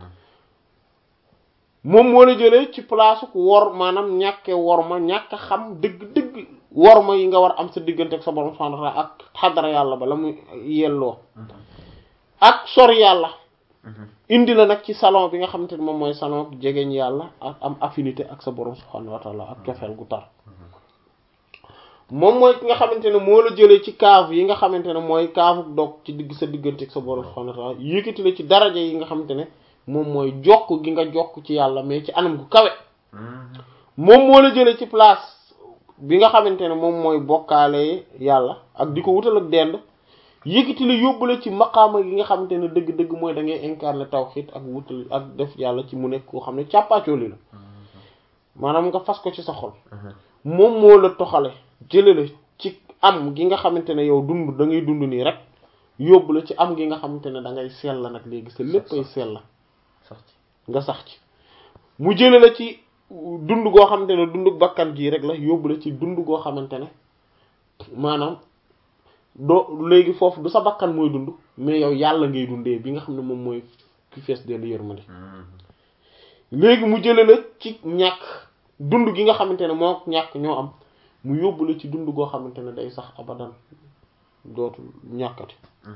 moom moo la jëlee ci place ku wor maanaam ñàkke wor ma ñàkk xam dëgg-dëgg wor ma yi nga war am sa diggante ak sa borom subhanahu wa ta'ala ak xadara yàlla ba la muy yelloo ak sori yàlla indi la nag ci salon bi nga xamante ne moom mooy salon jegeñ yàlla ak am affinité ak sa borom subhanahu wa ta'ala ak cofeel gu tar moom mooy ki nga xamante ne moo la jëlee ci kaaf yi nga xamante ne mooy kaafu dog ci digg sa diggante ak sa borom subhanahu wa ta'ala yëkkati la ci daraja yi nga xamante ne moom mooy jokk gi nga jokk ci yàlla mais ci anam gu kawe moom moo la jëlee ci place bi nga xamante ne moom mooy bokkaale yàlla ak di ko wutal ak dend yëkkati la yóbbu la ci maqaama gi nga xamante ne dëgg-dëgg mooy da ngay incarner tawhid ak wutal ak def yàlla ci mu nekk koo xam ne càppaacooli la maanaam nga fas ko ci sa xol moom moo la toxale jële la ci am gi nga xamante ne yow dund da ngay dund nii rek yóbbu la ci am gi nga xamante ne da ngay sell nag léegi sa léppay sell sax ci nga sax ci mu jële la ci dund goo xamante ne dund bakkan gii rek la yóbbu la ci dund goo xamante ne maanaam doo léegi foofu du sa bakkan mooy dund mais yow yàlla ngay dundee bi nga xam ne moom mooy ki fees dellu yërmande léegi mu jële la ci ñàkk dund gi nga xamante ne moo ñàkk ñoo am mu yóbbu la ci dund goo xamante ne day sax abadan dootul ñàkkati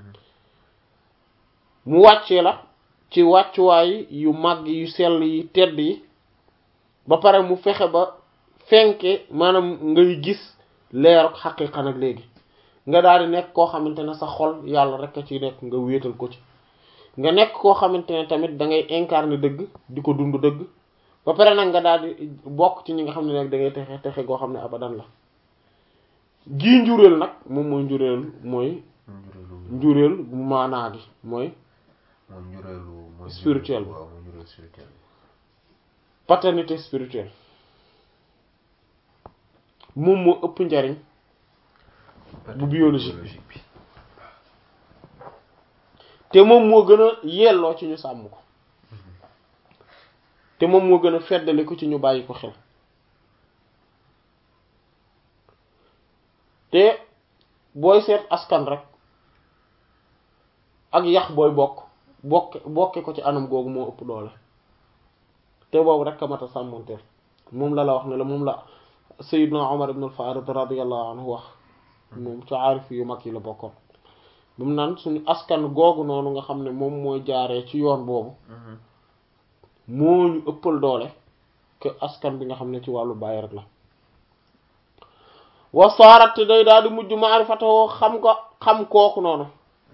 mu wàccee la ci wàccuwaay yu màgg yu sell yi tedd yi ba pare mu fexe ba fenke maanaam ngay gis leeruk xaqiqa nag léegi nga daal di nekk koo xamante ne sa xol yàlla rek a ci nekk nga wéetal ko ci nga nekk koo xamante ne tamit da ngay incarner dëgg di ko dund dëgg ba pare nag nga daal di bokk ci ñi nga xam ne nag da ngay texe texe goo xam ne abadan la gii njuréel nag moom mooy njuréel mooy njuréel bu maanaa gi mooy spirituel bi paternité spirituelle moom moo ëpp njariñ bu biologique bi te moom moo gën a yelloo ci ñu sàmm ko te moom moo gën a feddali ko ci ñu bàyyi ko xel te booy seet askan rek ak yax booy bokk bokk bokke ko ci anam googu moo ëpp doole te boobu rek a mat a sàmmonteel moom la la wax ne la moom la Sayyidna Umar ibn al-Farid radiyallahu anhu wax moom ci aarif yu mag yi la bokkoon bu mu naan suñu askan googu noonu nga xam ne moom mooy jaaree ci yoon boobu moo ñu ëppal doole que askan bi nga xam ne ci wàllu bàyyi rek la wa saarat day daal di mujj maarifatoo xam ko xam kooku noonu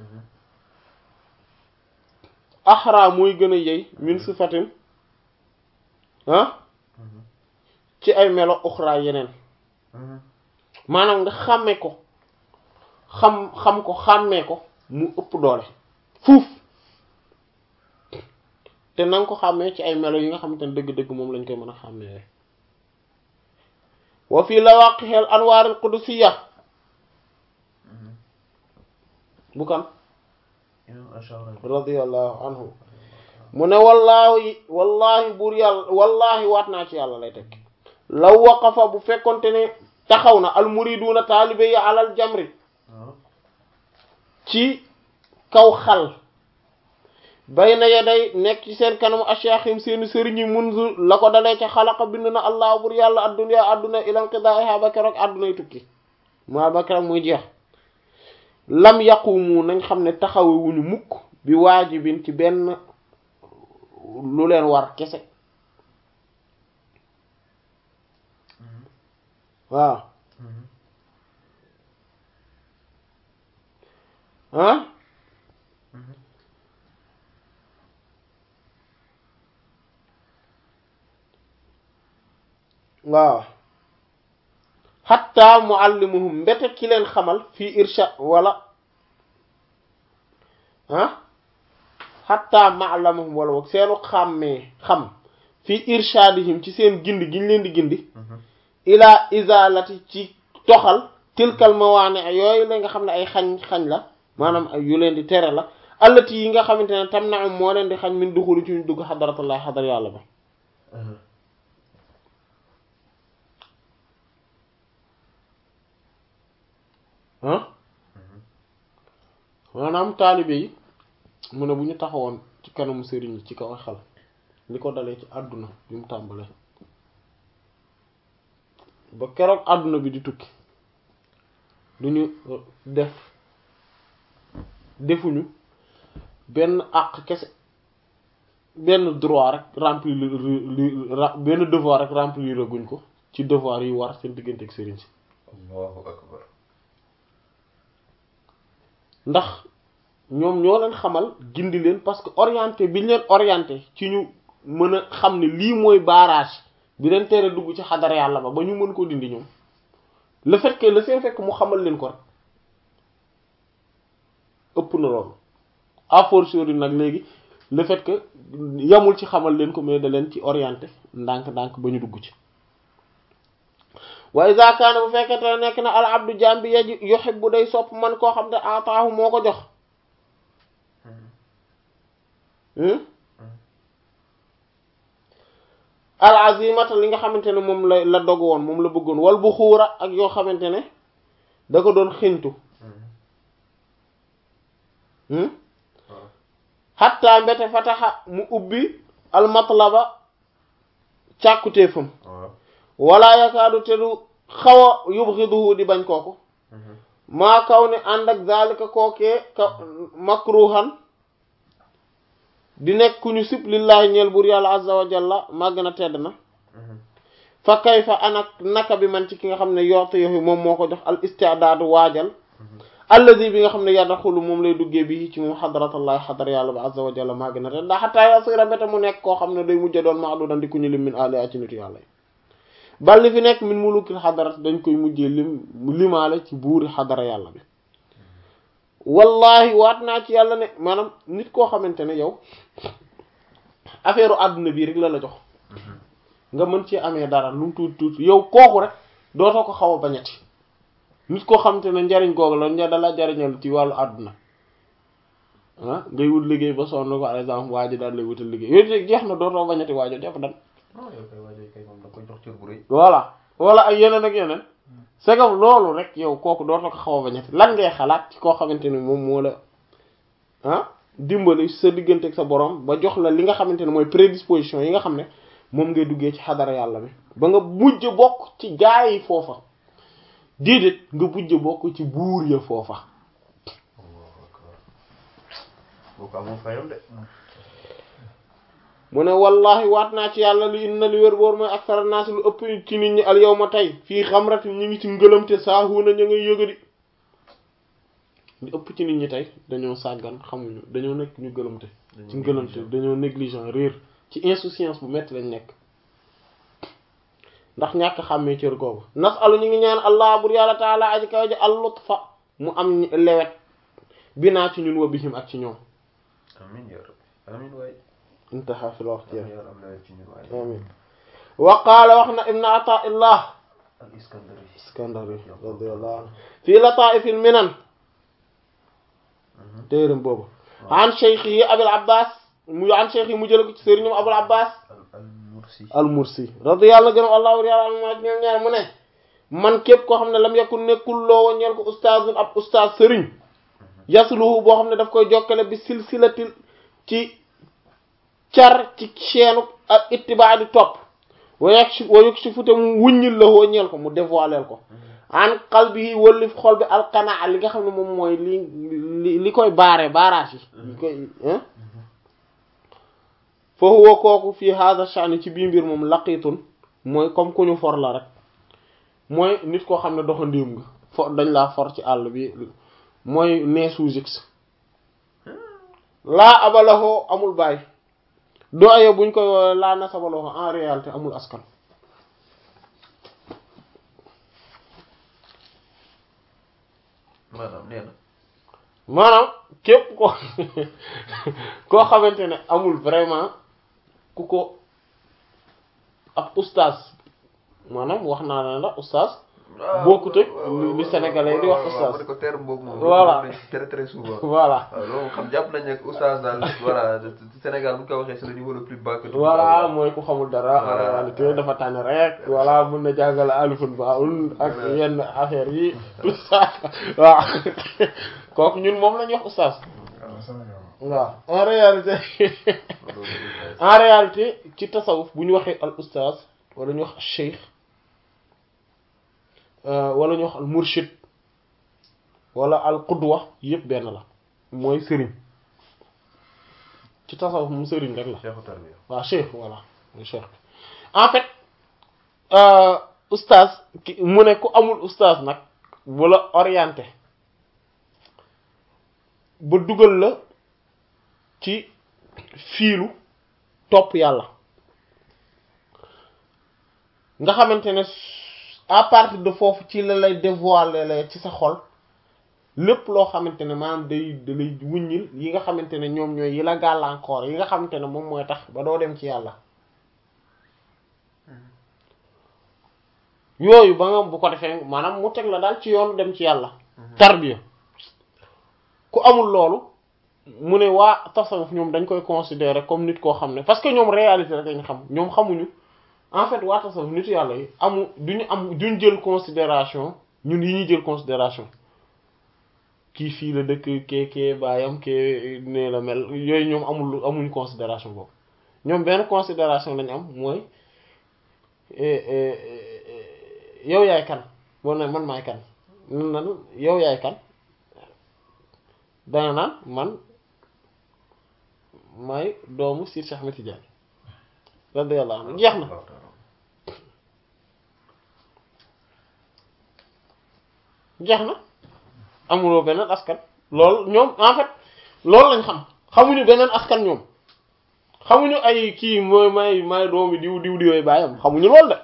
axra muy gën a yey min sifatin ah ci ay melo uxra yeneen maanaam nga xàmmee ko xam xam ko xàmmee ko mu ëpp doole fuuf te na nga ko xàmmee ci ay melo yi nga xamante ne dëgg-dëgg moom lañ koy mën a xàmmee wa fii lawaqihil anwaaril qudusiyya bu kan radiyallahu anhu mu ne wallaahi wallaahi buur yàlla wallaahi waat naa ci yàlla lay tekk law waqafa bu fekkonte ne taxaw na almuriduna taalibe yi alal jamri ci kaw xal bayna yaday nekk ci seen kanamu ashyaakhim seeni sëriñ yi munzu la ko dalee ca xalaqa bind na allah bur yàlla adduna adduna ila inqidaa'iha ba keroog addunay tukki maa ba keroog muy jeex lam yaqumu nañ xam ne taxawewuñu mukk bi waajibin ci benn lu leen war kese waaw ah waaw xatta muallimuhum mbete ki leen xamal fii irshad wala ah xatta ma'lamuhum wala wag seenu xàmmee xam fii irshadihim ci seen gindi giñ leen di gindi ila izalati ci toxal tilkal mawaane yooyu la nga xam ne ay xañ-xañ la maanaam ay yu leen di tere la allati yi nga xamante ne tam na moo leen di xañ min duxuli ci ñu dugg xadaratullah xadar yàlla ba ah maanaam taalibe yi mu ne bu ñu taxawoon ci kanamu sëriñ yi ci kaw xel li ko dalee ci àdduna bi mu tàmbalee ba keroog àdduna bi di tukki duñu def defuñu benn àq kese benn droit rek remplir li benn devoir rek remplir guñ ko ci devoir yi war seen diggante ak sëriñ si Allahu akbar. ndax ñoom ñoo leen xamal gindi leen parce que orienté bi ñu leen orienté ci ñu mën a xam ne lii mooy barrage bi leen tere dugg ci xadara yàlla ba ba ñu mën ko dindi ñoom le fait que le seen fekk mu xamal leen ko rek ëpp na loolu à fortiori nag léegi le fait que yamul ci xamal leen ko mais da leen ci orienté ndànk-ndànk ba ñu dugg ci wa iza kaana bu fekkente ne nekk na al abdu jaam bi yaji yuhibbu day sopp man koo xam ne ataahu moo ko jox al azimata li nga xamante ne moom la la dog woon moom la bëggoon wal bu xuura ak yoo xamante ne da ko doon xintu xatta mbete fataxa mu ubbi al matlaba càkkutéefam wala yakaadu te du xaw a yubxiduhu di bañ kooku maa kaw ne ànd ak zalika kookee ka makruhan di nekk ku ñu sib lillahi ñeel buur yàlla azza wa jalla màgg na tedd na fa kayfa anak naka bi man ci ki nga xam ne yorte yoxi moom moo ko jox al istidaadu waajal allazi bi nga xam ne yadaxulu moom lay duggee bi ci moom xadratallahi xadar yàlla ba azza wa jalla màgg na tedd ndax xataa yasira mbete mu nekk koo xam ne day mujj doon maadudan di ku ñu lim min ali ci nitu yàlla yi bal li fi nekk min mulukil xadarat dañ koy mujjee lim limaale ci buuri xadara yàlla bi wallahi waat naa ci yàlla ne maanaam nit koo xamante ne yow affaire àdduna bii rek la la jox nga mën ci amee dara lu mu tuuti tuuti yow kooku rek dootoo ko xaw a bañati nit koo xamante ne njariñ googu la ña dala jariñal ci wàllu àdduna ah ngay wut liggéey ba sonn ko par exemple waa ji daal lay wutal liggéey yooyu jeex na dootoo bañati waajo def dan voilà wala ay yeneen ak yeneen c'est que loolu rek yow kooku dootoo ko xaw a bañati lan ngay xalaat ci koo xamante ne moom moo la ah dimbali sa diggante ak sa borom ba jox la li nga xamante ne mooy prédisposition yi nga xam ne moom ngay duggee ci xadara yàlla bi ba nga mujj bokk ci gaa yi foofa déedéet nga mujj bokk ci buur ya foofa mu ne wallahi waat naa ci yàlla li inna li wér boor mooy aksara naas lu ëpp ci nit ñi al yawma tey fii xamrati ñu ngi ci ngëlamte saahuuna ñu ngay yëgadi li ëpp ci nit ñi tey dañoo sàggan xamuñu dañoo nekk ñu gëlamte ci ngëlamte dañoo négligent réer ci insouciance bu metti lañ nekk ndax ñàkk xàmmee cër googu nasalu ñu ngi ñaan allah bur yàlla taala aji kaw ji al lutfa mu am lewet binaa ci ñun wa bihim ak ci ñoom amiin yaa rabbi amiin waay intaha fil waqti amiin wa qaala wax na ibn ataillah al iskandari iskandari radiyallahu anhu fii lataa'ifil minan téeram boobu an cheikh yi abul abbas mu an cheikh yi mu jël ko ci sëriñam abul abbas al mursi radiyallahu gën allahu yàlla am ñoom ñaar mu ne man képp koo xam ne lam yakun nekkul loo wañeel ko ustaazun ab ustaaz sëriñ yasluhu boo xam ne daf koy jokkale bi silsilatil ci car ci chaîne ak ittibaa di topp wa yakshi wa yakshifu te mu wuññil la woo ñeel ko mu dévoiler ko an qalbi wëllif xol bi alqanaa li nga xam ne moom mooy li li li koy baare baaraas yi li koy foofu woo kooku fii hada sha'ni ci bii mbir moom laqitun mooy comme ku ñu for la rek mooy nit koo xam ne doxandiim nga for dañ laa for ci àll bi mooy nee sous-ex laa abalahoo amul baay doo ayo buñ koy woowe laa nasabalahoo en réalité amul askan maanaam nee na maanaam képp ko koo xamante ne amul vraiment ku ko ab oustaz maanaam wax naa ne la oustaz bokkut ak li sénégalais di wax oustaz ko terme boobu moom voilà très très souvent voilà waaw loolu xam jàpp nañ ne oustaz daal voilà Sénégal bu ñu ko waxee c'est le niveau le plus bas que voilà mooy ku xamul dara en réalité dafa tànn rek voilà mën na jàngale alifun baul ak yenn affaire yi tout ça waaw kooku ñun moom la ñuy wax oustaz waaw en réalité en réalité ci tasawuf bu ñu waxee al oustaz wala ñu wax cheikh wala ñu wax al murshid wala al qudwa yëpp benn la mooy sëriñ ci tasawuf moom sëriñ rek la cheikhu tarbiya waaw cheikh voilà mooy cheikh en fait ustaas ki mu ne ku amul ustaas nag bu la orienté ba dugal la ci fiilu topp yàlla nga xamante ne à partir de foofu ci la lay dévoiler la ci sa xol lépp loo xamante ne maanaam day da lay wuññil yi nga xamante ne ñoom ñooy yi la gàllankoor yi nga xamante ne moom mooy tax ba doo dem ci yàlla yooyu ba nga bu ko defee maanaam mu teg la daal ci yoonu dem ci yàlla tarbiya ku amul loolu mu ne waa tasawuf ñoom dañ koy considérer comme nit koo xam ne parce que ñoom réalité rek lañ xam ñoom xamuñu en fait waa tasawuf nitu yàlla yi amu duñu am duñ jël considération ñun yi ñuy jël considération kii fii la dëkk kee kee baayam kee nee la mel yooyu ñoom amul amuñu considération boobu ñoom benn considération lañu am mooy yow yaay kan boo ne man maay kan nan nan yow yaay kan danga naan man maay doomu Seydi Cheikh Ahmed Tidiane radiyallahu anhu jeex na jeex na amuloo beneen askan loolu ñoom en fait loolu lañ xam xamuñu beneen askan ñoom xamuñu ay kii mooy may may doomi diw diw diwee baayam xamuñu loolu de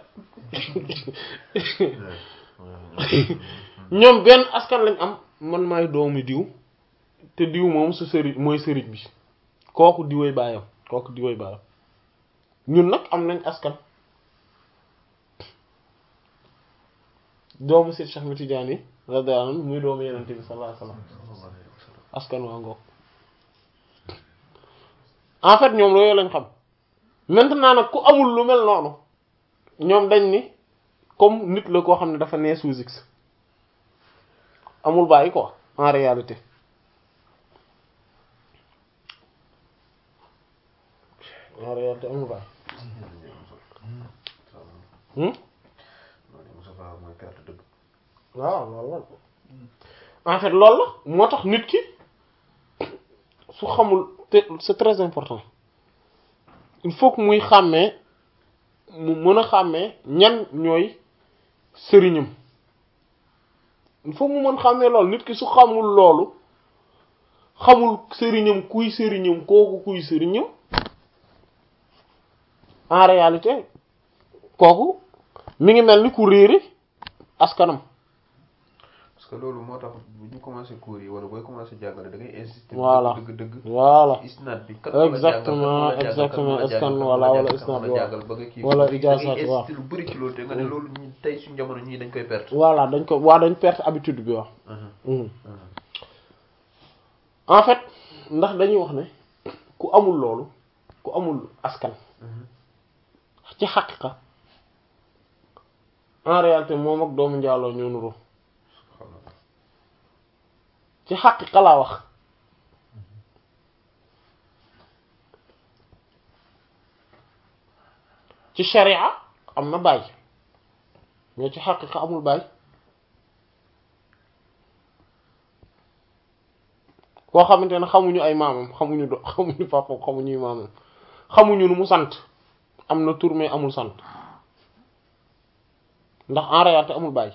ñoom benn askan lañ am man maay doomi diw te diw moom su sëriñ mooy sëriñ bi kooku diwee baayam kooku diwee baayam ñun nag am nañ askan doomu Seydi Cheikh Ahmed Tidiane radiyallahu anhu muy doomu Yonent bi sallallahu alayhi wasallam askan waa ngoog en fait ñoom loolu lañ xam maintenant nag ku amul lu mel noonu ñoom dañ ni comme nit la koo xam ne dafa nee sous X amul bàyyi quoi en réalité en réalité amul bàyyi waaw loolu la en fait loolu la moo tax nit ki su xamul te c'est très important il faut que muy xàmmee mu mën a xàmmee ñan ñooy sëriñam il faut que mu mën xàmmee loolu nit ki su xamul loolu xamul sëriñam kuy sëriñam kooku kuy sëriñam en réalité kooku mi ngi mel ni ku réere askanam. parce que loolu moo tax bu ñu commencé cours yi wala booy commencé jàngale da ngay insister. voilà dëgg dëgg. voilà isnaad bi. exactement exactement iskan wala wala isnaad bi wala ijaasaat waaw lu bëri ci loolu te nga ne loolu ñi tey suñu jamono ñii dañ koy perte. voilà dañ ko waa dañ perte habitude bi wax. en fait ndax dañuy wax ne ku amul loolu ku amul askan. ci xaqiqa en réalité moom ak doomu njaaloo ñoo nuru ci xaqiqa laa wax ci sharia am na baay mais ci xaqiqa amul baay koo xamante ne xamuñu ay maamam xamuñu do xamuñu papam xamuñuy maamam xamuñu nu mu sant am na tur mais amul sant ndax en réalité amul baay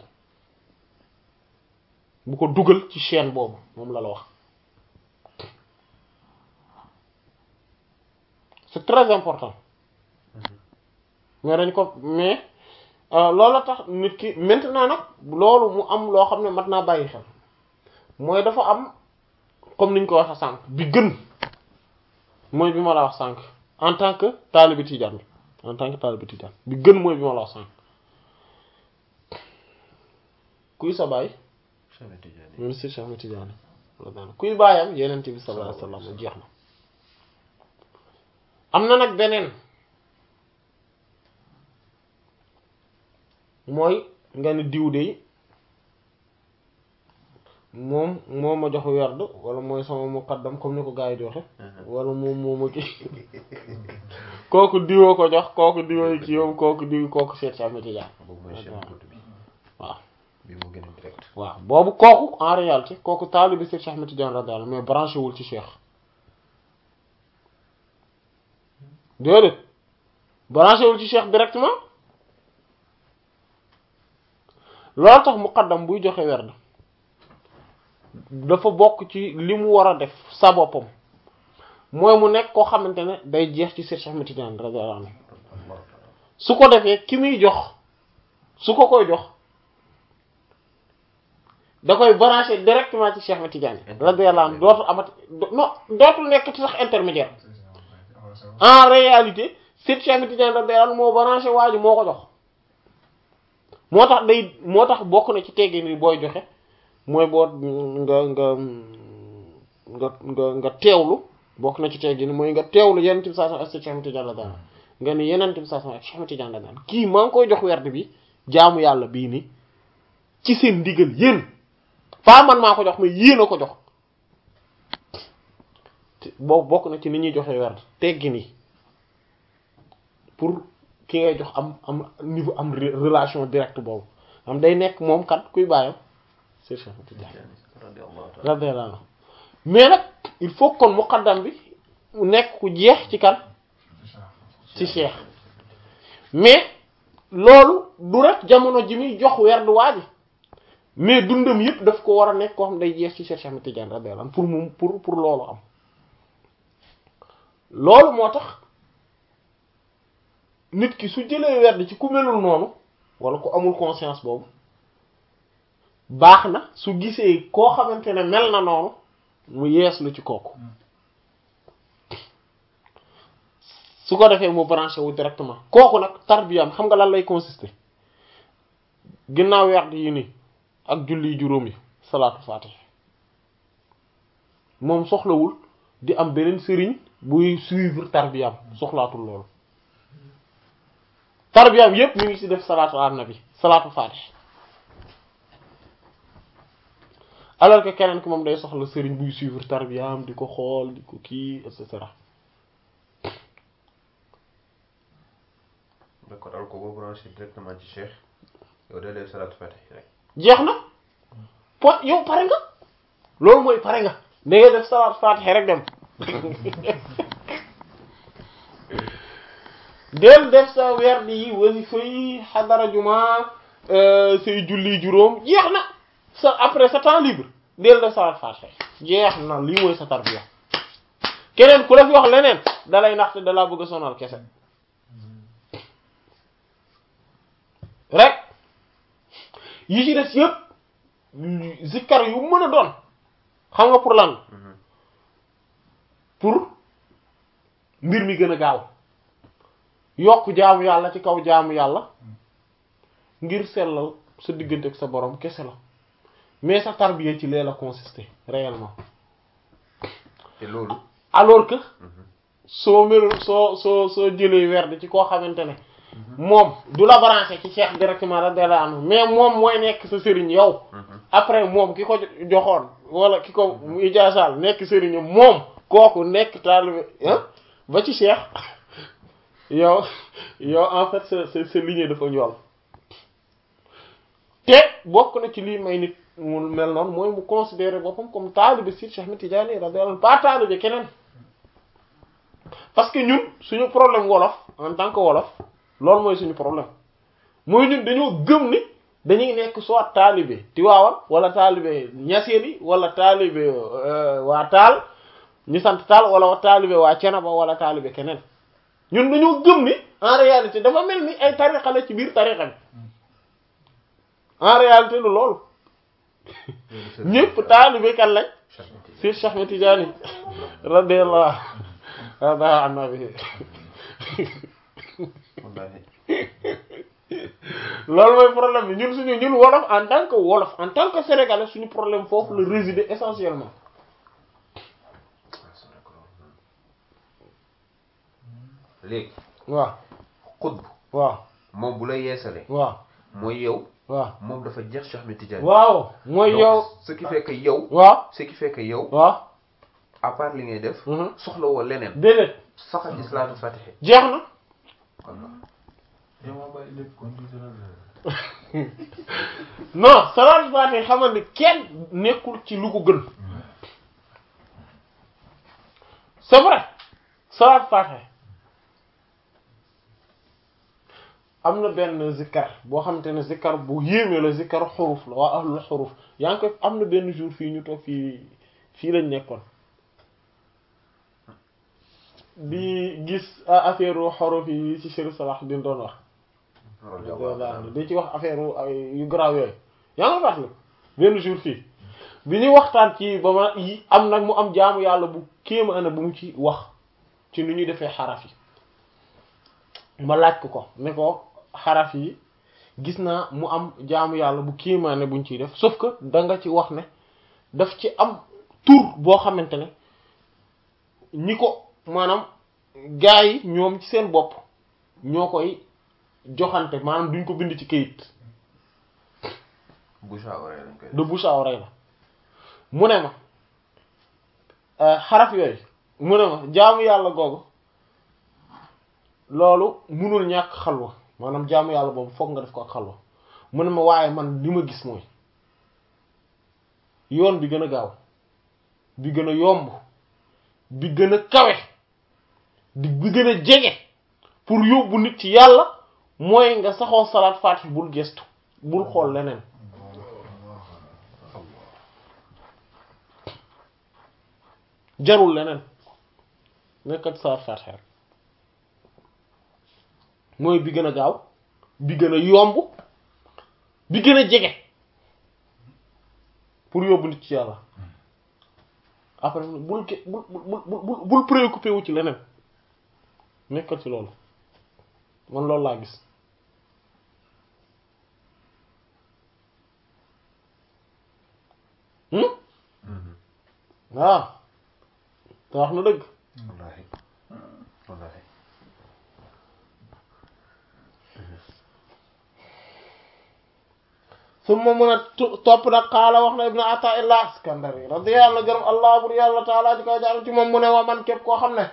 bu ko dugal ci chaîne boobu moom la la wax c'est très important mais dañ ko mais loolu la tax nit ki maintenant nag loolu mu am loo xam ne mat naa bàyyi xel mooy dafa am comme niñ ko waxee sànq bi gën mooy bi ma la wax sànq en tant que taalibe tijaan bi en tant que taalibe tijaan bi gën mooy bi ma la wax sànq kuy sa baay même si Cheikh Ahmed Tidiane kuy baayam Yonent bi sallallahu alayhi wasallam jeex na am na nag beneen mooy nga ni diw de moom moo ma jox werd wala mooy sama muqaddam comme ni ko gars yi di waxe wala moom moo ma kii kooku diwoo ko jox kooku diwoo kii yow kooku diw kooku seet Cheikh Ahmed Tidiane waaw bi mu gën a direct. waaw boobu kooku en réalité kooku taalibe Cheikh Ahmed Tidiane radiyallahu mais branché wul ci Cheikh déedéet branché wul ci Cheikh directement loolu tax muqaddam buy joxe werd dafa bokk ci li mu war a def sa boppam mooy mu nekk koo xamante ne day jeex ci Cheikh Ahmed Tidiane radiyallahu anhu su ko defee ki muy jox su ko koy jox da koy branché directement ci Cheikh Ahmed Tidiane radiyallahu anhu dootul amati non dootul nekk ci sax intermédiaire en réalité Cheikh Ahmed Tidiane radiyallahu anhu moo branché waa ji moo ko jox moo tax day moo tax bokk na ci teggi ni booy joxe mooy boo nga nga nga nga nga teewlu bokk na ci teggi ni mooy nga teewlu yeneen bi saa ak Cheikh Ahmed Tidiane radiyallahu anhu nga ni yeneen bi saa ak Cheikh Ahmed Tidiane radiyallahu anhu kii maa ngi koy jox werd bi jaamu yàlla bii ni ci seen ndigal yéen pas man maa ko jox mais yéen a ko jox boobu bokk na ci ni ñuy joxe werd teggi ni pour ki ngay jox am am niveau am relation directe boobu am day nekk moom kat kuy bàyyam c'est Cheikh radiyallahu anhu mais nag il faut kon muqaddam bi mu nekk ku jeex ci kan ci Cheikh mais loolu du rek jamono ji muy jox werd waa ji mais dundam yëpp daf ko war a nekk koo xam day jeex ci Cheikh Ahmed Tidiane radiyallahu anhu pour mu pour pour loolu am loolu moo tax nit ki su jëlee werd ci ku melul noonu wala ku amul conscience boobu baax na su gisee koo xamante ne mel na noonu mu yees lu ci kooku su ko defee mu branché wu directement kooku nag tarbiyam xam nga lan lay consister ginnaaw werd yi nii ak julli juróom yi salaatu faatih moom soxlawul di am beneen sëriñ buy suivre tarbiyam soxlaatul loolu tarbiyam yépp mi ngi ci def salaatu ala nabi salaatu faatih alors que keneen ki moom day soxla sëriñ buy suivre tarbiyam di ko xool di ko kii et cetera. d'accord alors que boo branché directement ci Cheikh yow day def salaatu faatih rek. jeex na po yow pare nga loolu mooy pare nga da ngay def salaatu faatih rek dem del def sa werd yi wasifa yi xadara juma say julli juróom jeex na sa après sa temps libre del def salaatu faatih jeex na lii mooy sa tarbiya keneen ku la fi wax leneen dalay naxte dalaa bëgg a sonal kese rek yi ci des yëpp zikkar yu mën a doon xam nga pour lan pour mbir mi gën a gaaw yokk jaamu yàlla ci kaw jaamu yàlla ngir sellal sa diggante ak sa borom kese la mais sa tarbiya ci lee la consister réellement te loolu alors que soo mel soo soo soo jëlee werd ci koo xamante ne moom du la branché ci Cheikh directement radiyallahu anhu mais moom mooy nekk sa sëriñ yow après moom ki ko joxoon wala ki ko ijaasaal nekk sëriñ moom kooku nekk taalibe ba ci Cheikh yow yow en fait sa sa sa lignée dafa njool te bokk na ci lii may nit mu mel noonu mooy mu considérer boppam comme taalibe si Cheikh Ahmed Tidiane radiyallahu anhu pas taalibe keneen parce que ñun suñu problème wolof en tant que wolof loolu mooy suñu problème mooy ñun dañoo gëm ni dañuy nekk soit taalibe Tiwaawan wala taalibe Ñaseen wala taalibe waa Taal ñu sant Taal wala taalibe waa Cenaba wala taalibe keneen ñun dañoo gëm ni en réalité dafa mel ni ay tariqa la ci biir tariqa bi en réalité lu loolu ñëpp taalibe kan lañ si Cheikh Ahmed Tidiane radiyallahu anhu loolu mooy problème bi ñun suñu ñun wolof en tant que wolof en tant que sénégalais suñu problème foofu la résider essentiellement léegi waaw xutb waaw moom bu la yeesalee waaw mooy yow waaw moom dafa jeex Cheikh Ahmed Tidiane waaw mooy yow ce qui fait que yow waaw ce qui fait que yow waaw à part li ngay def soxla woo leneen déedéet saxal ci salaatu faatiha jeex na non salaatu faatiha xamal ni kenn nekkul ci lu ko gën c'est vrai salaatu faatiha am na benn zikkar boo xamante ne zikkar bu yéeme la zikkar xuruf la waa ahlul xuruf yaa ngi koy am na benn jour fii ñu toog fii fii lañ nekkoon di gis affaire xuruf yi ci Chérif Salah din doon wax di ci wax affaire yu garaaw yooyu yaa ngi fàttali benn jour fii bi ñuy waxtaan ci ba ma yi am nag mu am jaamu yàlla bu kéema ana bu mu ci wax ci nu ñuy defee xaraf yi ma laaj ko ko ne ko xaraf yi gis naa mu am jaamu yàlla bu kéemaane buñ ciy def sauf que da nga ci wax ne daf ci am tur boo xamante ne ñi ko maanaam gaa yi ñoom ci seen bopp ñoo koy joxante maanaam duñ ko bind ci kayit bouche à oreille lañ koy de bouche à oreille la mu ne ma xaraf yooyu mu ne ma jaamu yàlla googu loolu munul ñàkk xalwa maanaam jaamu yàlla boobu foog nga def ko ak xalwa mu ne ma waaye man li ma gis mooy yoon bi gën a gaaw bi gën a yomb bi gën a kawe di bi gën a jege pour yóbbu nit ci yàlla mooy nga saxoo salaat faatih bul gestu bul xool leneen jarul leneen nekkat salaat faatih mooy bi gën a gaaw bi gën a yomb bi gën a jege pour yóbbu nit ci yàlla après bul ke bul bul bul bul préoccupé wu ci leneen nekkal ci loolu man loolu laa gis waaw te wax na dëgg wallaahi wallaahi summa mun a topp nag xaala wax na ibnu Ataa'illah Iskandari radiyallahu gërëm allah bur yàlla taala ji kaw jàll ci moom mu ne wa man képp koo xam ne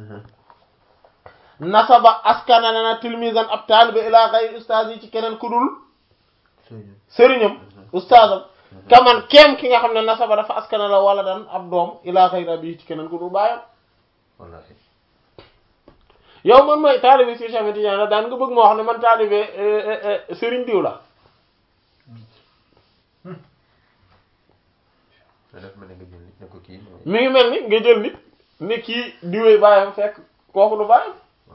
nasaba askana na tilmisan ab taalibe ila ghayri ustaaz yi ci keneen ku dul sëriñam ustaazam kaman kéem ki nga xam ne nasaba dafa askana la wala dan ab doom ila ghayri abi ci keneen ku dul baayam wallaahi yow man mooy taalibe si Cheikh Tidiane la daan nga bëgg moo wax ne man taalibe sëriñ diw la mi ngi mel ni nga jël nit ne kii diwee baayam fekk kooku du baayam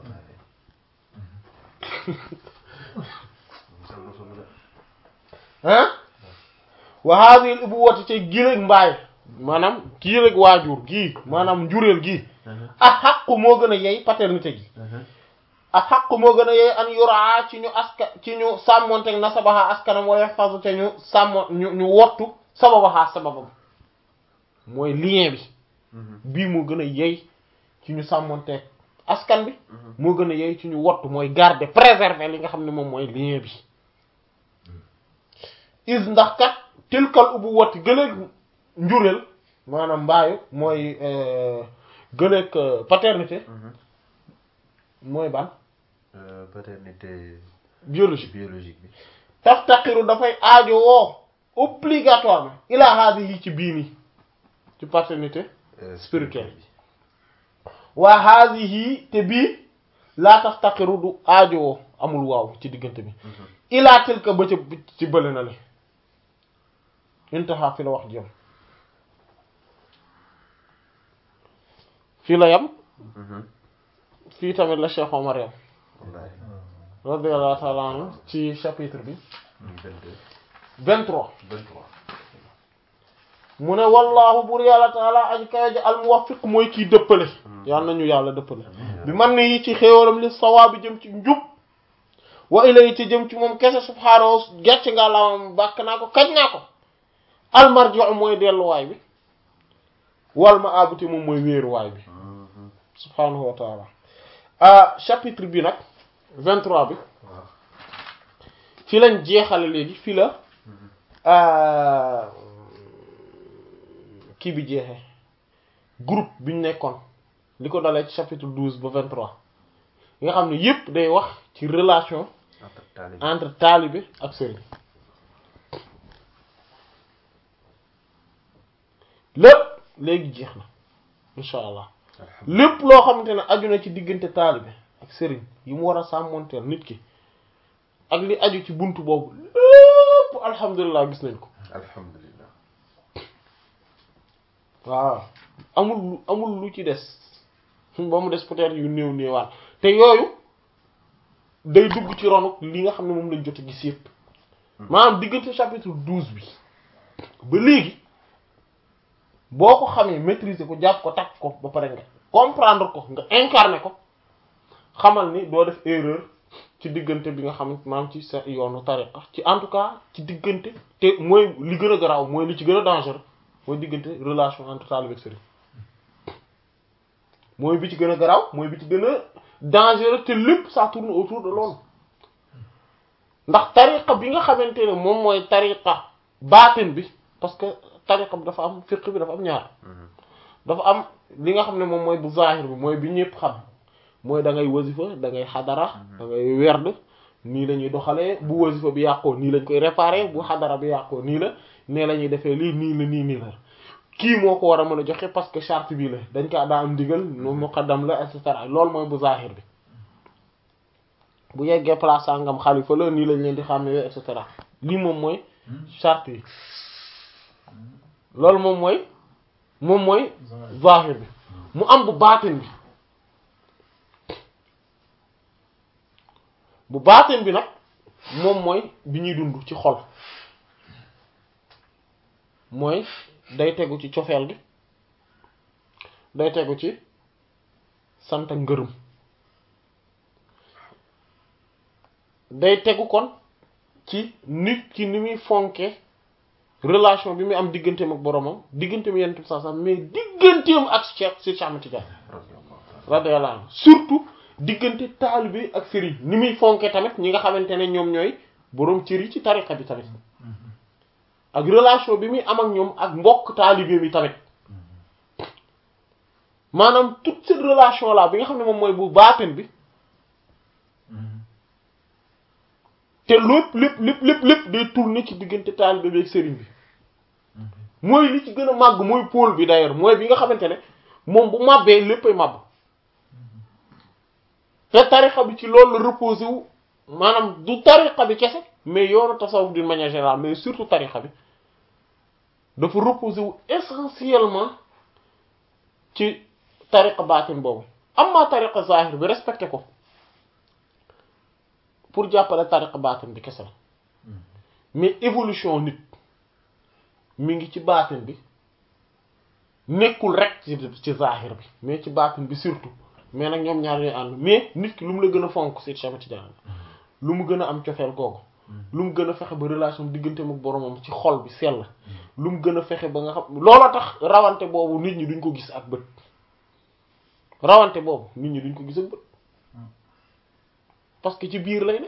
ah wa hadhihi al-ubuwwati ci gileeg mbaay maanaam gileeg waajur gii maanaam njureel gii a xaqu moo gën a yey paternité gi a xaqu moo gën a yey an yuraa ci ñu aska ci ñu sàmmonteg nasabaha askanam wa yahfazu te ñu sàmmo ñu ñu wottu sababaha sababam mooy lien bi bii moo gën a yey ci ñu sàmmonteeg askan bi moo gën a yey ci ñu wottu mooy garder préserver li nga xam ne moom mooy lien bi is ndax kat tilkal ubbu watti gëleeg njureel maanaam mbaayu mooy gëleeg paternité mooy ban paternité biologique biologique bi taftaqiru dafay aajo woo obligatoirement ila haadihi ci bii nii ci paternité spirituelle bi waa haadihi te bii laa taftaqiru du aajo woo amul waaw ci diggante bi ilaa tilka ba ca ci bële na li intaha fi la wax jëm fii la yam fii tamit la Cheikh Omar yam radiyallahu ta'ala anhu ci chapitre bi vingt-trois mu ne wallahu bur yàlla taala aji kawe ji al muwaffiq mooy kii dëppale yal nañu yàlla dëppale bi man ne yi ci xéewalam li sawaabi jëm ci njub wa ilay ci jëm ci moom kese subhaanahu gàcce nga lamam bàkk naa ko kaj naa ko almarji'u mooy delluwaay bi wal ma abuti moom mooy wéeruwaay bi subhaanahu wa taala ah chapitre bi nag vingt-trois bi fi lañ jeexale léegi fi la kii bi jeexee groupe bi ñu nekkoon li ko dalee ci chapitre douze ba vingt-trois yi nga xam ne yépp day wax ci relation entre taalibe ak sëriñ lépp léegi jeex na insha allah lépp loo xamante ne aju na ci diggante taalibe ak sëriñ yi mu war a sàmmonteel nit ki ak li aju ci buntu boobu lépp alhamdulilah gis nañ ko. alhamdulilah. waaw amul amul lu ci des ba mu des peut-être yu néew néewaat te yooyu day dugg ci ronu li nga xam ne moom lañ jot a gis yëpp maanaam diggante chapitre douze bi ba léegi boo ko xamee maîtriser ko jàpp ko takk ko ba pare nga comprendre ko nga incarner ko xamal ni doo def erreur ci diggante bi nga xam maanaam ci sa yoonu tariqa ci en tout cas ci diggante te mooy li gën a garaaw mooy li ci gën a dangereux mooy diggante relation entre taalibe ak sëriñ mooy bi ci gën a garaaw mooy bi ci gën a dangereux te lépp ça tourne autour de loolu ndax tariqa bi nga xamante ne moom mooy tariqa baatin bi parce que tariqa bi dafa am fiqh bi dafa am ñaar dafa am li nga xam ne moom mooy bu zahir bi mooy bi ñëpp xam mooy da ngay wasifa da ngay xadara da ngay werd nii la ñuy doxalee bu wasifa bi yàqoo nii lañ koy réparer bu xadara bi yàqoo nii la nee la ñuy defee lii nii la nii nii la kii moo ko war a mën a joxe parce que charte bii la dañ ko daa am ndigal no muqaddam la et cetera loolu mooy bu zahir bi bu yeggee place sangam xalifa la nii lañ leen di xàmmee et cetera lii moom mooy charte yi loolu moom mooy moom mooy zahir bi mu am bu baatin bi bu baatin bi nag moom mooy bi ñuy dund ci xol mooy day tegu ci cofeel gi day tegu ci sant ak ngërëm day tegu kon ci nit ki ni muy fonke relation bi muy am digganteem ak boromam digganteem yenn tout ça sax mais digganteem ak Cheikh si Cheikh Ahmed Tidiane radiyallahu anhu surtout diggante taalibe ak sëriñ ni muy fonke tamit ñi nga xamante ne ñoom ñooy borom cër yi ci tariqa bi tamit ak relation bi muy am ak ñoom ak mbokk taalibe bi tamit maanaam toute cette relation là bi nga xam ne moom mooy bu baatin bi te lépp lépp lépp lépp lépp day tourner ci diggante taalibe bi ak sëriñ bi mooy li ci gën a màgg mooy pôle bi d'ailleurs mooy bi nga xamante ne moom bu màbbee léppay màbb te tariqa bi ci loolu la reposé wu maanaam du tariqa bi kese mais yoonu tasawuf d'une manière générale mais surtout tariqa bi dafa reposé wu essentiellement ci tariqa baatin boobu amma tariqa zahir bi respecté ko pour jàppale tariqa baatin bi kese la mais évolution nit mi ngi ci baatin bi nekkul rek ci ci zahir bi mais ci baatin bi surtout mais nag ñoom ñaar ñooy ànd mais nit ki lu mu la gën a fonk ci Cheikh Tidiane lu mu gën a am cofeel googu lu mu gën a fexe ba relation digganteem ak boromam ci xol bi sell lu mu gën a fexe ba nga xam looloo tax rawante boobu nit ñi duñ ko gis ak bët rawante boobu nit ñi duñ ko gis ak bët parce que ci biir lay ne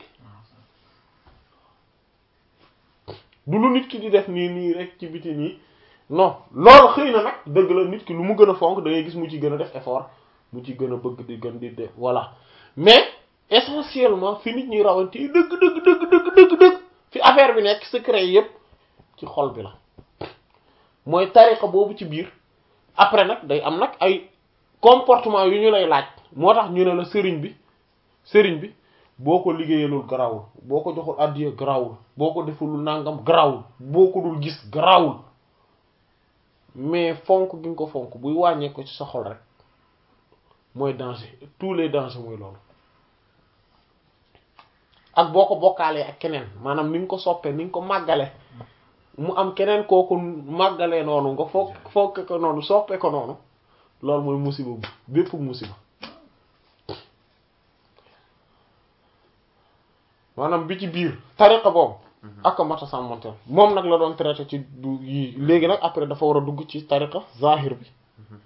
du lu nit ki di def nii nii rek ci biti nii non loolu xëy na nag dëgg la nit ki lu mu gën a fonk da ngay gis mu ci gën a def effort mu ci gën a bëgg di gën di def voilà mais essentiellement fi nit ñi rawante yi dëgg dëgg dëgg dëgg dëgg dëgg fi affaire bi nekk secret yépp ci xol bi la mooy tariqa boobu ci biir après nag day am nag ay comportement yu ñu lay laaj moo tax ñu ne la sëriñ bi sëriñ bi boo ko liggéeyalul garawul boo ko joxul addiya garawul boo ko defulul nangam garawul boo ko dul gis garawul mais fonk gi nga ko fonk buy wàññee ko ci sa xol rek mooy danger tous les dangers mooy loolu ak boo ko bokkaalee ak keneen maanaam ni nga ko soppee ni nga ko màggale mu am keneen kooku màggalee noonu nga foog foog ko noonu soppee ko noonu loolu mooy musiba bu bépp musiba maanaam bi ci biir tariqa boobu ak mata sàmmanteel moom nag la doon traité ci du yi léegi nag après dafa war a dugg ci tariqa zahir bi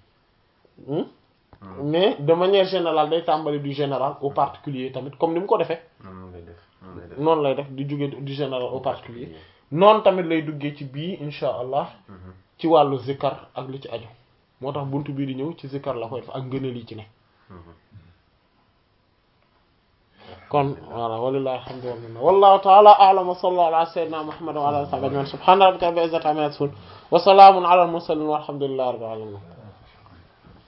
mais de manière générale day tàmbali du général au particulier tamit comme ni mu ko defee noonu lay def di jóge du général au particulier noonu tamit lay duggee ci bii insha allah ci wàllu zikkar ak li ci aju moo tax buntu bii di ñëw ci zikkar la koy def ak ngëneel yi ci ne kon voilà walillahi alhamdu wal minna wallahu ta'ala a'lam wa sallallahu ala sayyidina muhammad wa ala alihi wa sahbihi subhana rabbika rabbil izzati amma yasifun wa salamun ala al mursalin walhamdulillahi rabbil alamin